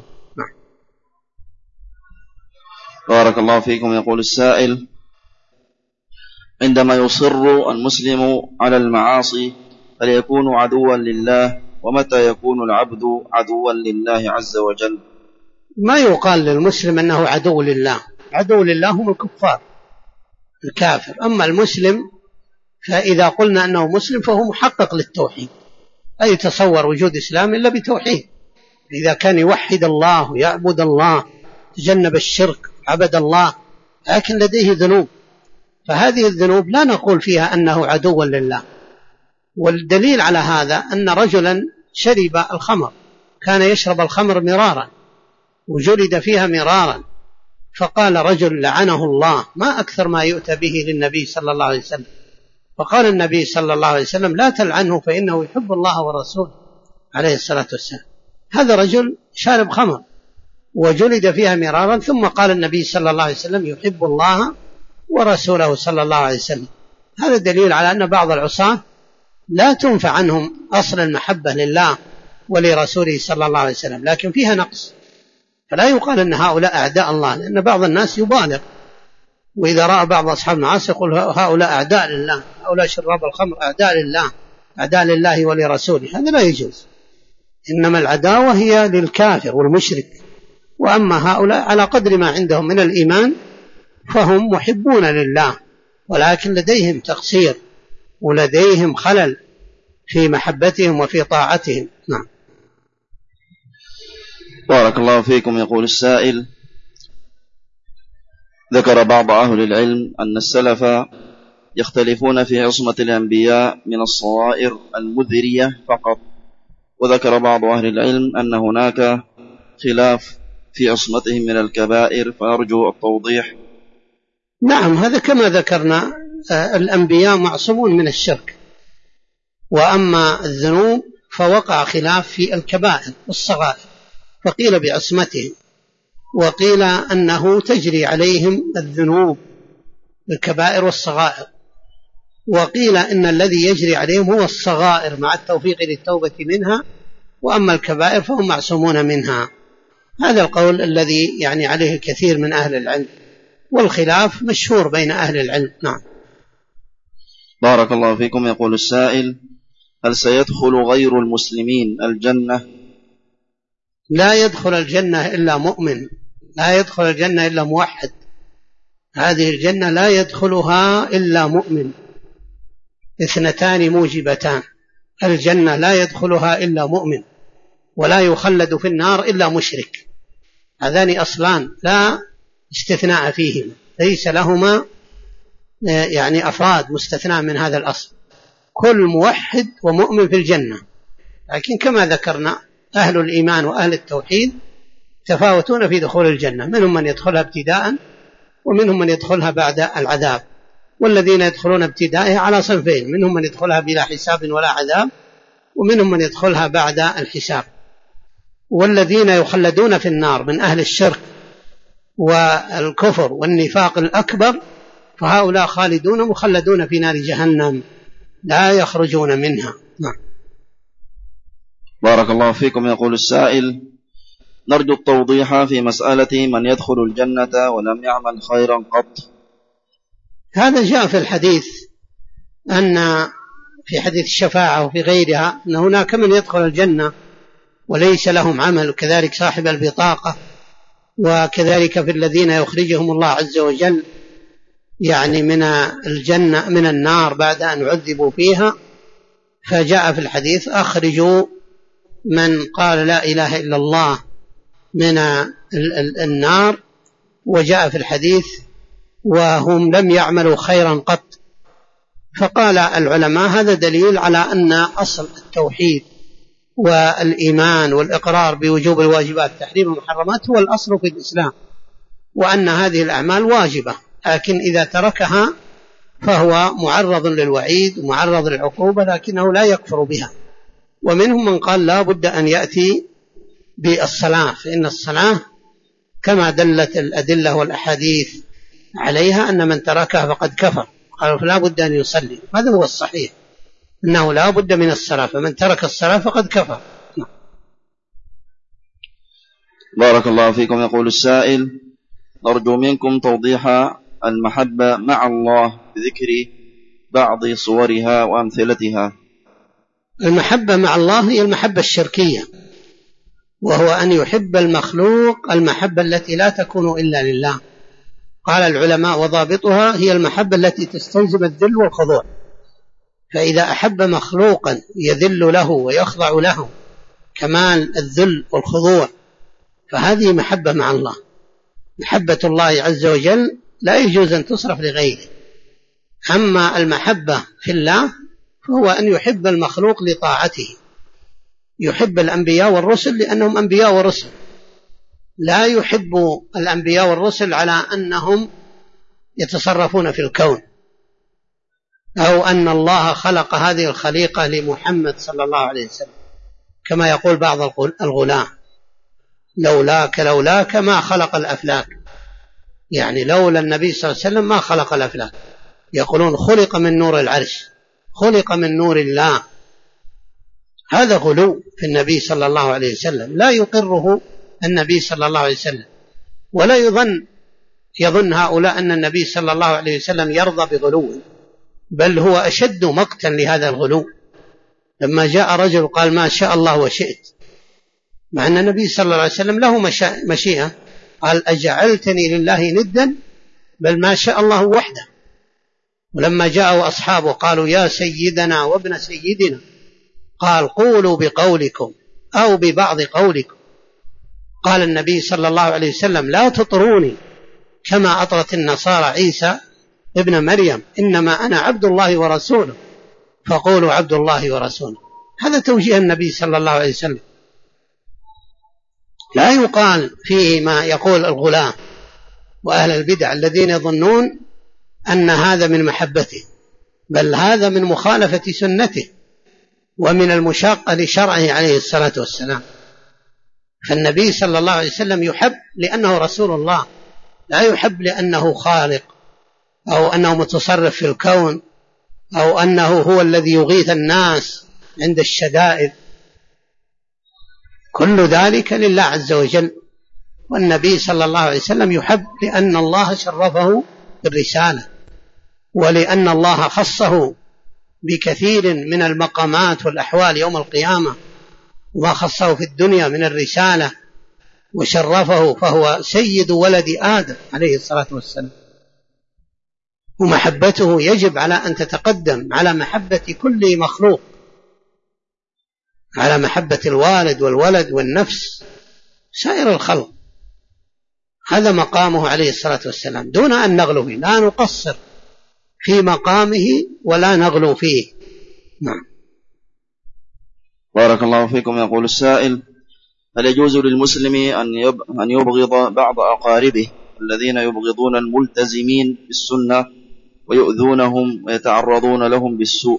بارك الله فيكم. يقول السائل: عندما يصر المسلم على المعاصي هل يكون عدوا لله؟ ومتى يكون العبد عدوا لله عز وجل؟ ما يقال للمسلم أنه عدو لله. عدو لله هم الكفار الكافر. أما المسلم فإذا قلنا أنه مسلم فهو محقق للتوحيد، لا يتصور وجود إسلام إلا بتوحيد. إذا كان يوحد الله ويعبد الله تجنب الشرك عبد الله، لكن لديه ذنوب، فهذه الذنوب لا نقول فيها أنه عدو لله. والدليل على هذا أن رجلا شرب الخمر، كان يشرب الخمر مرارا وجلد فيها مرارا، فقال رجل لعنه الله ما أكثر ما يؤتى به للنبي صلى الله عليه وسلم، فقال النبي صلى الله عليه وسلم لا تلعنه فإنه يحب الله ورسوله عليه الصلاة والسلام. هذا رجل شارب خمر وجلد فيها مرارا، ثم قال النبي صلى الله عليه وسلم يحب الله ورسوله صلى الله عليه وسلم. هذا دليل على أن بعض العصاة لا تنفع عنهم أصل المحبة لله ولرسوله صلى الله عليه وسلم، لكن فيها نقص، فلا يقال أن هؤلاء أعداء الله، لأن بعض الناس يبالغ، وإذا رأى بعض أصحاب المعاصي يقول هؤلاء أعداء لله، هؤلاء شراب الخمر أعداء لله، أعداء لله ولرسوله، هذا لا يجوز. إنما العداوة هي للكافر والمشرك، وأما هؤلاء على قدر ما عندهم من الإيمان فهم محبون لله، ولكن لديهم تقصير ولديهم خلل في محبتهم وفي طاعتهم. نعم. بارك الله فيكم. يقول السائل: ذكر بعض أهل العلم أن السلف يختلفون في عصمة الأنبياء من الصغائر المذرية فقط، وذكر بعض أهل العلم أن هناك خلاف في عصمتهم من الكبائر، فأرجو التوضيح. نعم، هذا كما ذكرنا، الأنبياء معصومون من الشرك، وأما الذنوب فوقع خلاف في الكبائر والصغائر، فقيل بعصمتهم، وقيل أنه تجري عليهم الذنوب الكبائر والصغائر، وقيل إن الذي يجري عليهم هو الصغائر مع التوفيق للتوبة منها، وأما الكبائر فهم معصومون منها. هذا القول الذي يعني عليه الكثير من أهل العلم، والخلاف مشهور بين أهل العلم. نعم. بارك الله فيكم. يقول السائل: هل سيدخل غير المسلمين الجنة؟ لا يدخل الجنة إلا مؤمن، لا يدخل الجنة إلا موحد، هذه الجنة لا يدخلها إلا مؤمن، اثنتان موجبتان، الجنة لا يدخلها إلا مؤمن، ولا يخلد في النار إلا مشرك، هذان أصلان لا استثناء فيهما، ليس لهما يعني أفراد مستثنى من هذا الأصل، كل موحد ومؤمن في الجنة. لكن كما ذكرنا أهل الإيمان وأهل التوحيد تفاوتون في دخول الجنة، منهم من يدخلها ابتداء ومنهم من يدخلها بعد العذاب، والذين يدخلون ابتدائها على صنفين، منهم من يدخلها بلا حساب ولا عذاب، ومنهم من يدخلها بعد الحساب. والذين يخلدون في النار من أهل الشرك والكفر والنفاق الأكبر فهؤلاء خالدون مخلدون في نار جهنم لا يخرجون منها. نعم. بارك الله فيكم. يقول السائل: نرجو التوضيح في مسألة من يدخل الجنة ولم يعمل خيرا قط. هذا جاء في الحديث، أن في حديث الشفاعة وفي غيرها أن هناك من يدخل الجنة وليس لهم عمل، وكذلك صاحب البطاقة، وكذلك في الذين يخرجهم الله عز وجل يعني من الجنة من النار بعد أن عذبوا فيها، فجاء في الحديث: أخرجوا من قال لا إله إلا الله من النار، وجاء في الحديث: وهم لم يعملوا خيرا قط. فقال العلماء هذا دليل على أن أصل التوحيد والإيمان والإقرار بوجوب الواجبات تحريم المحرمات هو الأصل في الإسلام، وأن هذه الأعمال واجبة، لكن إذا تركها فهو معرض للوعيد ومعرض للعقوبة، لكنه لا يكفر بها. ومنهم من قال لا بد أن يأتي بالصلاة، فإن الصلاة كما دلت الأدلة والأحاديث عليها أن من تركها فقد كفر، قالوا فلا بد أن يصلي. هذا هو الصحيح، أنه لا بد من الصلاة، فمن ترك الصلاة فقد كفر. بارك الله فيكم. يقول السائل: نرجو منكم توضيح المحبة مع الله بذكر بعض صورها وأمثلتها. المحبة مع الله هي المحبة الشركية، وهو أن يحب المخلوق المحبة التي لا تكون إلا لله. قال العلماء وضابطها هي المحبة التي تستلزم الذل والخضوع، فإذا أحب مخلوقا يذل له ويخضع له كمال الذل والخضوع فهذه محبة مع الله. محبة الله عز وجل لا يجوز أن تصرف لغيره. أما المحبة في الله فهو أن يحب المخلوق لطاعته، يحب الأنبياء والرسل لأنهم أنبياء ورسل، لا يحب الأنبياء والرسل على أنهم يتصرفون في الكون، أو أن الله خلق هذه الخليقة لمحمد صلى الله عليه وسلم، كما يقول بعض الغلاة: لولاك ما خلق الأفلاك، يعني لولا النبي صلى الله عليه وسلم ما خلق الأفلاك. يقولون خلق من نور العرش، خلق من نور الله. هذا غلو في النبي صلى الله عليه وسلم لا يقره النبي صلى الله عليه وسلم، ولا يظن هؤلاء أن النبي صلى الله عليه وسلم يرضى بغلوه، بل هو أشد مقتا لهذا الغلو. لما جاء رجل قال: ما شاء الله وشئت، مع أن النبي صلى الله عليه وسلم له مشيئة، قال: أجعلتني لله ندا، بل ما شاء الله وحده. ولما جاءوا أصحابه قالوا: يا سيدنا وابن سيدنا، قال: قولوا بقولكم أو ببعض قولكم. قال النبي صلى الله عليه وسلم: لا تطروني كما أطرت النصارى عيسى ابن مريم، إنما أنا عبد الله ورسوله، فقولوا عبد الله ورسوله. هذا توجيه النبي صلى الله عليه وسلم، لا يقال فيه ما يقول الغلاة وأهل البدع الذين يظنون أن هذا من محبته، بل هذا من مخالفة سنته ومن المشاقة لشرعه عليه الصلاة والسلام. فالنبي صلى الله عليه وسلم يحب لأنه رسول الله، لا يحب لأنه خالق أو أنه متصرف في الكون أو أنه هو الذي يغيث الناس عند الشدائد. كل ذلك لله عز وجل. والنبي صلى الله عليه وسلم يحب لأن الله شرفه بالرسالة، ولأن الله خصه بكثير من المقامات والأحوال يوم القيامة، وما خصه في الدنيا من الرسالة وشرفه، فهو سيد ولد آدم عليه الصلاة والسلام. ومحبته يجب على أن تتقدم على محبة كل مخلوق، على محبة الوالد والولد والنفس سائر الخلق. هذا مقامه عليه الصلاة والسلام، دون أن نغلو فيه، لا نقصر في مقامه ولا نغلو فيه. نعم. بارك الله فيكم. يقول السائل: هل يجوز للمسلم أن يبغض بعض أقاربه الذين يبغضون الملتزمين بالسنة ويؤذونهم ويتعرضون لهم بالسوء؟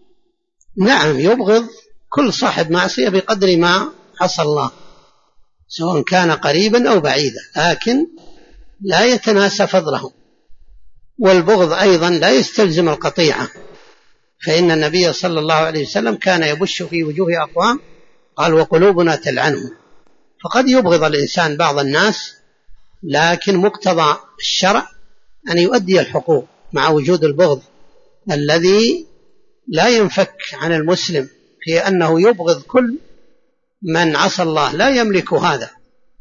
نعم، يبغض كل صاحب معصية بقدر ما عصى الله، سواء كان قريبا أو بعيدا، لكن لا يتناسى فضله. والبغض أيضا لا يستلزم القطيعة، فإن النبي صلى الله عليه وسلم كان يبش في وجوه أقوام قال: وقلوبنا تلعنهم. فقد يبغض الإنسان بعض الناس، لكن مقتضى الشرع أن يؤدي الحقوق مع وجود البغض الذي لا ينفك عن المسلم، في أنه يبغض كل من عصى الله، لا يملك هذا.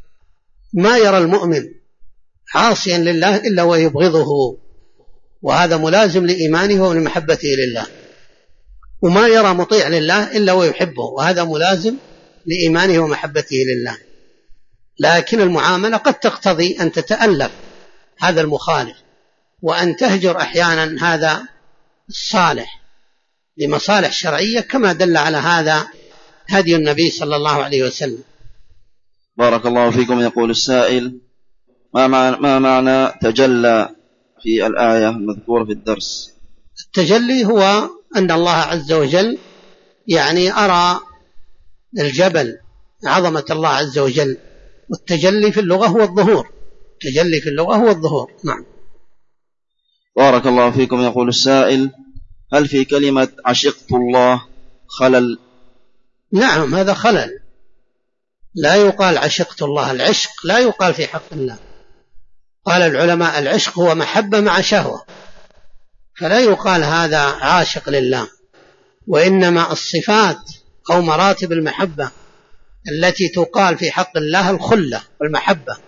ما يرى المؤمن عاصيا لله إلا ويبغضه، وهذا ملازم لإيمانه ولمحبته لله. وما يرى مطيع لله إلا ويحبه، وهذا ملازم لإيمانه ومحبته لله. لكن المعاملة قد تقتضي أن تتألف هذا المخالف، وأن تهجر أحيانا هذا الصالح لمصالح شرعية، كما دل على هذا هدي النبي صلى الله عليه وسلم. بارك الله فيكم. يقول السائل: ما معنى تجلى في الآية المذكورة في الدرس؟ التجلي هو أن الله عز وجل يعني أرى الجبل عظمة الله عز وجل، والتجلي في اللغة هو الظهور، التجلي في اللغة هو الظهور. نعم. بارك الله فيكم. يقول السائل: هل في كلمة عشقت الله خلل؟ نعم، هذا خلل، لا يقال عشقت الله. العشق لا يقال في حق الله. قال العلماء: العشق هو محبة مع شهوة، فلا يقال هذا عاشق لله. وإنما الصفات أو مراتب المحبة التي تقال في حق الله الخلة والمحبة.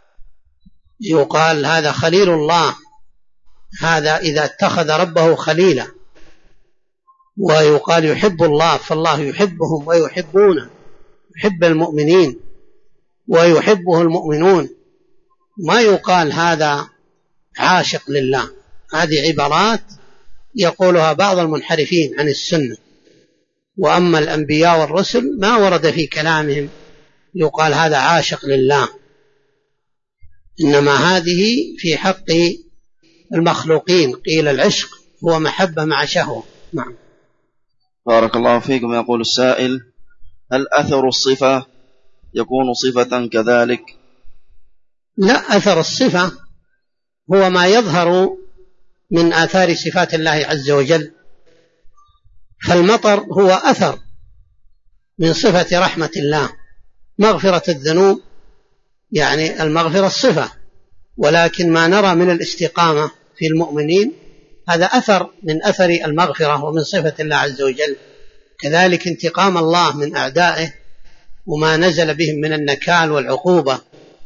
يقال هذا خليل الله، هذا إذا اتخذ ربه خليلا. ويقال يحب الله، فالله يحبهم ويحبونه، يحب المؤمنين ويحبه المؤمنون. ما يقال هذا عاشق لله. هذه عبارات يقولها بعض المنحرفين عن السنة، وأما الأنبياء والرسل ما ورد في كلامهم يقال هذا عاشق لله، إنما هذه في حق المخلوقين، قيل العشق هو محبة مع شهوة. نعم. بارك الله فيكم. يقول السائل: هل أثر الصفة يكون صفة كذلك؟ لا، أثر الصفة هو ما يظهر من آثار صفات الله عز وجل، فالمطر هو أثر من صفة رحمة الله. مغفرة الذنوب يعني المغفرة الصفة، ولكن ما نرى من الاستقامة في المؤمنين هذا أثر من أثر المغفرة ومن صفة الله عز وجل. كذلك انتقام الله من أعدائه وما نزل بهم من النكال والعقوبة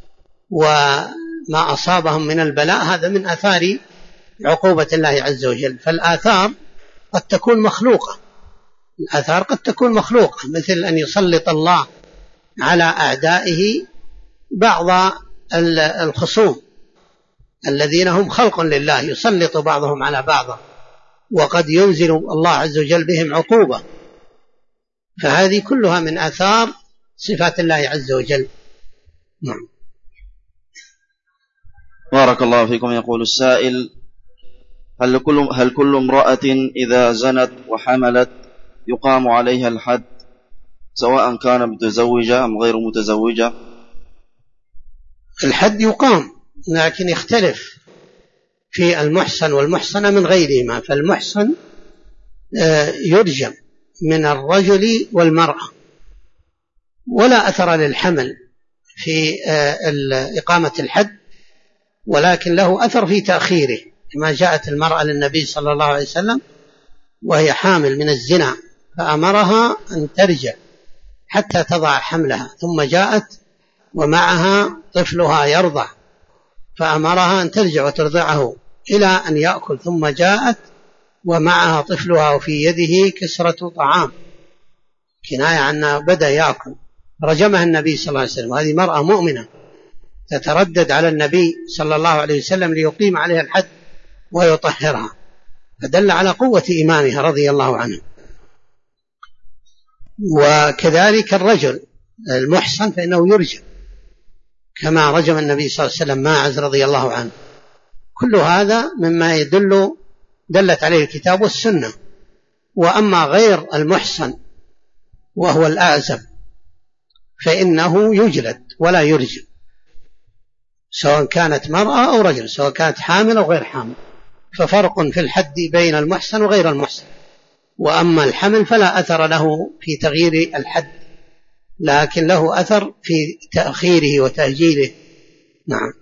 وما أصابهم من البلاء هذا من آثار عقوبة الله عز وجل. فالآثار قد تكون مخلوقة، الآثار قد تكون مخلوقة، مثل أن يسلط الله على أعدائه بعض الخصوم الذين هم خلق لله، يسلط بعضهم على بعض، وقد ينزل الله عز وجل بهم عقوبة، فهذه كلها من آثار صفات الله عز وجل. نعم. بارك الله فيكم. يقول السائل: هل كل امرأة إذا زنت وحملت يقام عليها الحد سواء كان متزوجة أم غير متزوجة؟ الحد يقام، لكن يختلف في المحصن والمحصنة من غيرهما. فالمحصن يرجم من الرجل والمرأة، ولا أثر للحمل في إقامة الحد، ولكن له أثر في تأخيره، كما جاءت المرأة للنبي صلى الله عليه وسلم وهي حامل من الزنا فأمرها أن ترجع حتى تضع حملها، ثم جاءت ومعها طفلها يرضع فأمرها أن ترجع وترضعه إلى أن يأكل، ثم جاءت ومعها طفلها وفي يده كسرة طعام، كناية عنها بدأ يأكل، رجمها النبي صلى الله عليه وسلم. وهذه مرأة مؤمنة تتردد على النبي صلى الله عليه وسلم ليقيم عليها الحد ويطهرها، فدل على قوة إيمانها رضي الله عنه. وكذلك الرجل المحصن فإنه يرجم كما رجم النبي صلى الله عليه وسلم ماعز رضي الله عنه. كل هذا مما دلت عليه الكتاب والسنة. وأما غير المحصن وهو الأعزب فإنه يجلد ولا يرجم، سواء كانت مرأة أو رجل، سواء كانت حامل أو غير حامل، ففرق في الحد بين المحصن وغير المحصن. وأما الحمل فلا أثر له في تغيير الحد، لكن له أثر في تأخيره وتأجيله. نعم.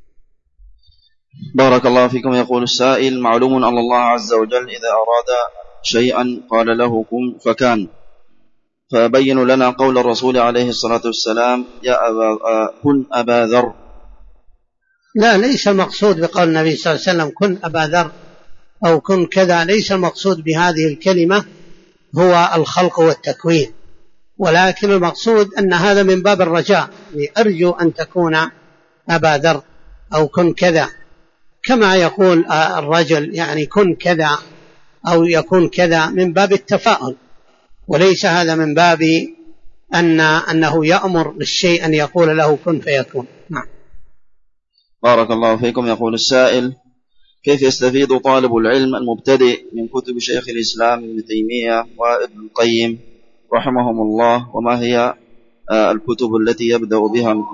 بارك الله فيكم. يقول السائل: معلوم أن الله عز وجل إذا أراد شيئا قال له كن فكان، فبين لنا قول الرسول عليه الصلاة والسلام: كن أبا ذر. لا، ليس المقصود بقول النبي صلى الله عليه وسلم كن أبا ذر أو كن كذا، ليس المقصود بهذه الكلمة هو الخلق والتكوين، ولكن المقصود أن هذا من باب الرجاء، أرجو أن تكون أبا ذر أو كن كذا، كما يقول الرجل يعني كن كذا أو يكون كذا، من باب التفاؤل، وليس هذا من باب أنه يأمر بالشيء أن يقول له كن فيكون. نعم. بارك الله فيكم. يقول السائل: كيف يستفيد طالب العلم المبتدئ من كتب شيخ الإسلام ابن تيمية وابن القيم رحمهم الله، وما هي الكتب التي يبدأ بها من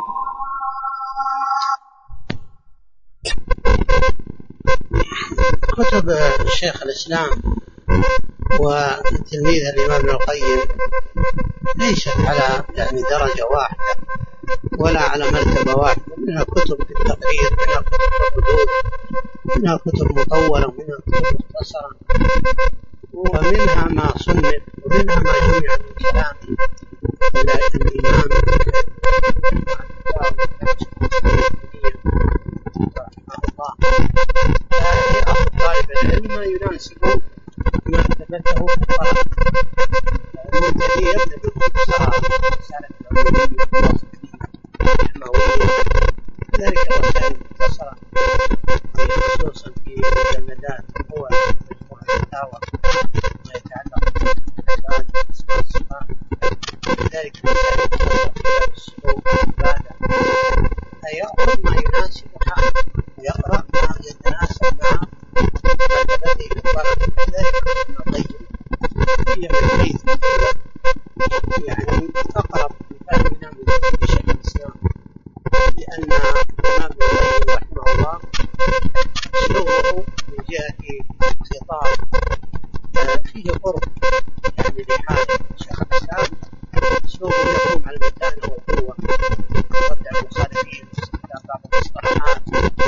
كتب شيخ الإسلام وتلميذ الإمام ابن القيم ليست على درجة واحدة ولا على مرتبة واحدة، منها كتب في التقرير، منها كتب في الحدود، منها كتب مطولة، ومنها كتب مختصرة، ومنها ما صنف، ومنها ما جمع من كلام الإمام يأخذ طالب العلم ما يناسب ما ثبته في الطلب. المبتدئ يبدأ بالمختصرات، رسالة العلوم الحموية، ذلك الرسائل المختصرة خصوصا في مجلدات هو مجموعة الفتاوى ما يتعلق بالعباد خطاب فيه قرب يعني لحاله. شيخ الإسلام أسلوبه يقوم على المتانة والقوة، يرد على المخالفين باستخدام بعض المصطلحات.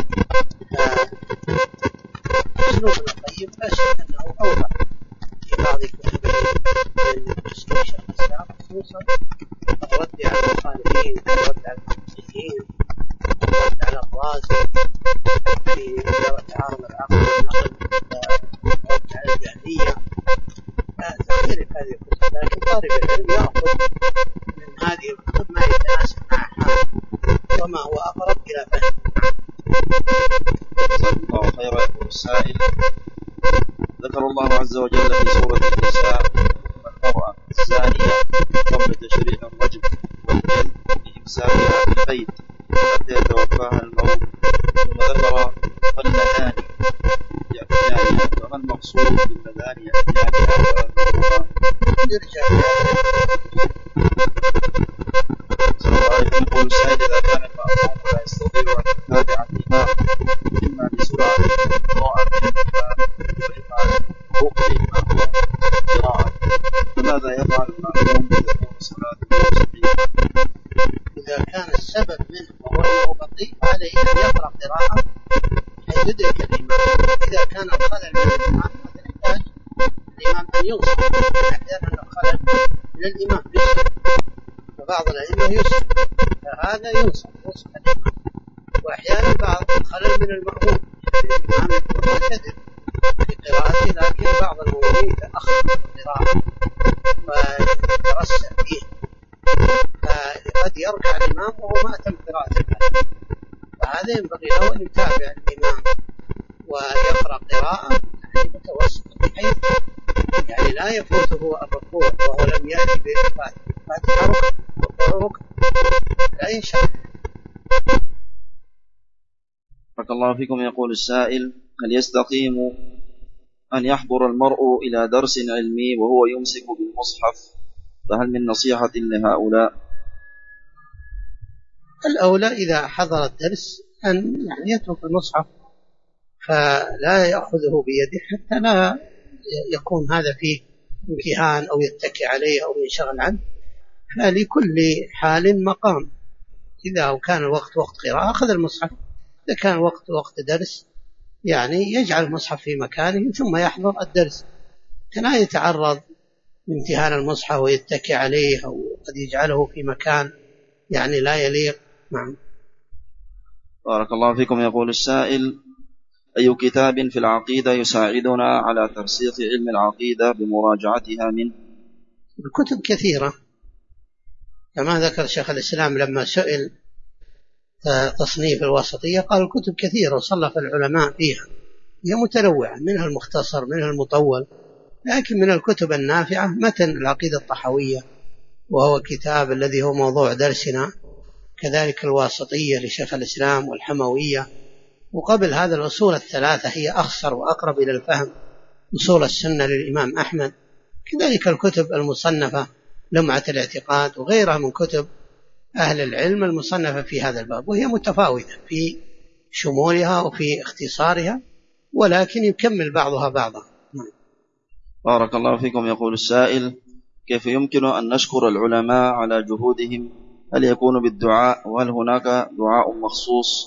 أسلوبنا طيب لا شك أنه أوضح في بعض كتبه من أسلوب شيخ الإسلام، خصوصا الرد على المخالفين، الرد على المبتدعين، الرد على الرازي في تعارض العقل والنقل، الرد على الجهمية، تختلف هذه الكتب. لكن طالب العلم يأخذ من هذه الكتب ما يتناسب مع حاله وما هو أقرب إلى فهم. جزاكم الله خيرا. يقول السائل: ذكر الله عز وجل في سورة النساء المرأة الزانية قبل تشريع الرجم والجلد بإمساكها في البيت حتى يتوفاها الموت، ثم ذكر اللذان يأتيانها، فما المقصود باللذان يأتيانها يقول السائل: إذا كان المأموم لا يستطيع أن يتابع الإمام إما بسرعة القراءة من الإمام وإما ببطء المأموم قراءة، فماذا يفعل المأموم إذا كان صلاته صحيحة؟ إذا كان السبب منه وهو أنه بطيء عليه أن يقرأ قراءة حيث يدرك الإمام. إذا كان الخلل من الإمام يحتاج الإمام أن ينصف، أحيانا الخلل من الإمام يسر، فبعض الأئمة يسر فهذا ينصف الإمام، وأحيانا بعض الخلل من المأموم، يعني الإمام يكون معتدل في قراءته لكن بعض المؤمنين يتأخر في القراءة ويترسل فيه، فقد يركع الإمام وهو ما أتم قراءته، فهذا ينبغي له أن يتابع الإمام ويقرأ قراءة يعني متوسطة بحيث يعني لا يفوته الركوع وهو لم يأتي بفاتحة ركن لا ينشغل. بارك الله فيكم. يقول السائل: هل يستقيم أن يحضر المرء إلى درس علمي وهو يمسك بالمصحف؟ فهل من نصيحة لهؤلاء؟ الأولى إذا حضر الدرس أن يعني يترك المصحف فلا يأخذه بيده حتى لا يكون هذا فيه امتهان أو يتكي عليه أو ينشغل عنه، فلكل حال مقام. إذا كان الوقت وقت قراءة أخذ المصحف، إذا كان وقت درس يعني يجعل المصحف في مكانه ثم يحضر الدرس، فلا يتعرض لامتهان المصحف ويتكي عليه أو قد يجعله في مكان يعني لا يليق. نعم. بارك الله فيكم. يقول السائل: أي كتاب في العقيدة يساعدنا على ترسيخ علم العقيدة بمراجعتها منه؟ الكتب كثيرة كما ذكر شيخ الإسلام لما سئل تصنيف الواسطية قال الكتب كثيرة وصنف العلماء فيها، هي متنوعة، منها المختصر منها المطول، لكن من الكتب النافعة متن العقيدة الطحاوية وهو كتاب الذي هو موضوع درسنا، كذلك الواسطية لشيخ الإسلام والحموية، وقبل هذا الأصول الثلاثة هي أخصر وأقرب إلى الفهم، أصول السنة للإمام أحمد، كذلك الكتب المصنفة لمعة الاعتقاد وغيرها من كتب أهل العلم المصنفة في هذا الباب، وهي متفاوتة في شمولها وفي اختصارها ولكن يكمل بعضها بعضا. بارك الله فيكم. يقول السائل: كيف يمكن أن نشكر العلماء على جهودهم؟ هل يكون بالدعاء وهل هناك دعاء مخصوص؟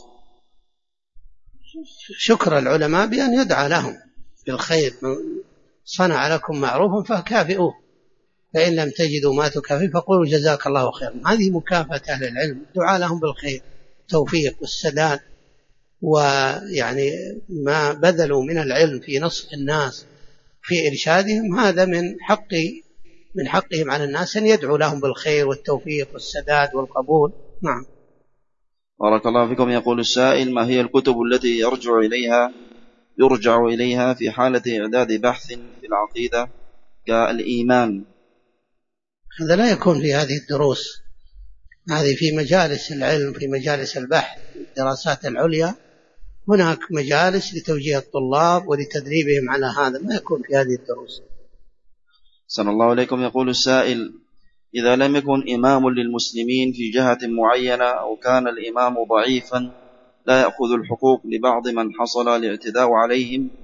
شكر العلماء بأن يدعى لهم بالخير، من صنع لكم معروفا فكافئوه، فإن لم تجدوا ما تكافئ فقولوا جزاك الله خيرا. هذه مكافأة أهل العلم، الدعاء لهم بالخير، التوفيق والسداد، ويعني ما بذلوا من العلم في نصح الناس في إرشادهم، هذا من حقهم على الناس أن يدعوا لهم بالخير والتوفيق والسداد والقبول. نعم. بارك الله فيكم. يقول السائل: ما هي الكتب التي يرجع إليها في حالة إعداد بحث في العقيدة كالإيمان؟ هذا لا يكون في هذه الدروس، هذه في مجالس العلم، في مجالس البحث، الدراسات العليا، هناك مجالس لتوجيه الطلاب ولتدريبهم على هذا، ما يكون في هذه الدروس. صلى الله عليكم. يقول السائل: إذا لم يكن إمام للمسلمين في جهة معينة أو كان الإمام ضعيفا لا يأخذ الحقوق لبعض من حصل الاعتداء عليهم،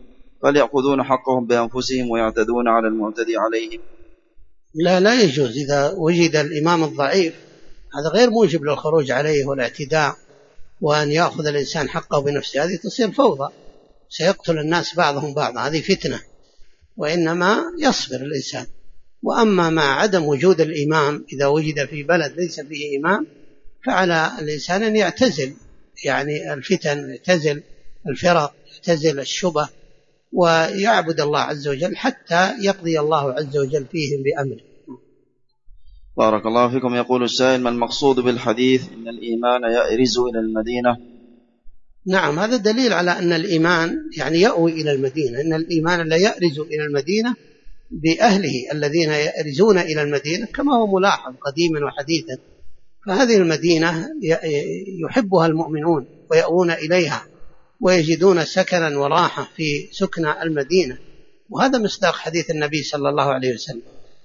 فليأخذون حقهم بأنفسهم ويعتدون على المعتدي عليهم. لا يجوز إذا وجد الإمام الضعيف، هذا غير موجب للخروج عليه والاعتداء وأن يأخذ الإنسان حقه بنفسه، هذه تصير فوضى، سيقتل الناس بعضهم بعضا، هذه فتنة، وإنما يصبر الإنسان. وأما مع عدم وجود الإمام، إذا وجد في بلد ليس فيه إمام، فعلى الإنسان أن يعتزل يعني الفتن، يعتزل الفرق، يعتزل الشبه، ويعبد الله عز وجل حتى يقضي الله عز وجل فيهم بأمره. بارك الله فيكم. يقول السائل: ما المقصود بالحديث إن الإيمان يأرز إلى المدينة؟ نعم، هذا دليل على أن الإيمان يعني يأوي إلى المدينة، إن الإيمان لا يأرز إلى المدينة بأهله الذين يأرزون إلى المدينة، كما هو ملاحظ قديما وحديثا. فهذه المدينة يحبها المؤمنون ويأوون إليها ويجدون سكنا وراحة في سكن المدينة، وهذا مصداق حديث النبي صلى الله عليه وسلم.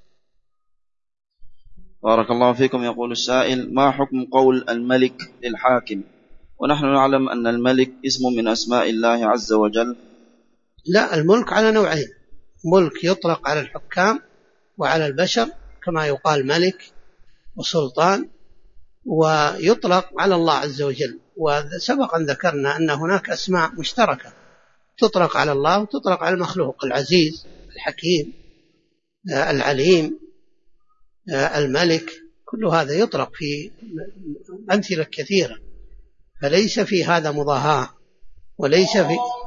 بارك الله فيكم. يقول السائل: ما حكم قول الملك للحاكم؟ ونحن نعلم أن الملك اسم من أسماء الله عز وجل. لا، الملك على نوعين: ملك يطلق على الحكام وعلى البشر كما يقال ملك وسلطان، ويطلق على الله عز وجل. وسبق أن ذكرنا أن هناك أسماء مشتركة تطلق على الله وتطلق على المخلوق: العزيز، الحكيم، العليم، الملك، كل هذا يطلق في أمثلة كثيرة، فليس في هذا مضاهاة وليس في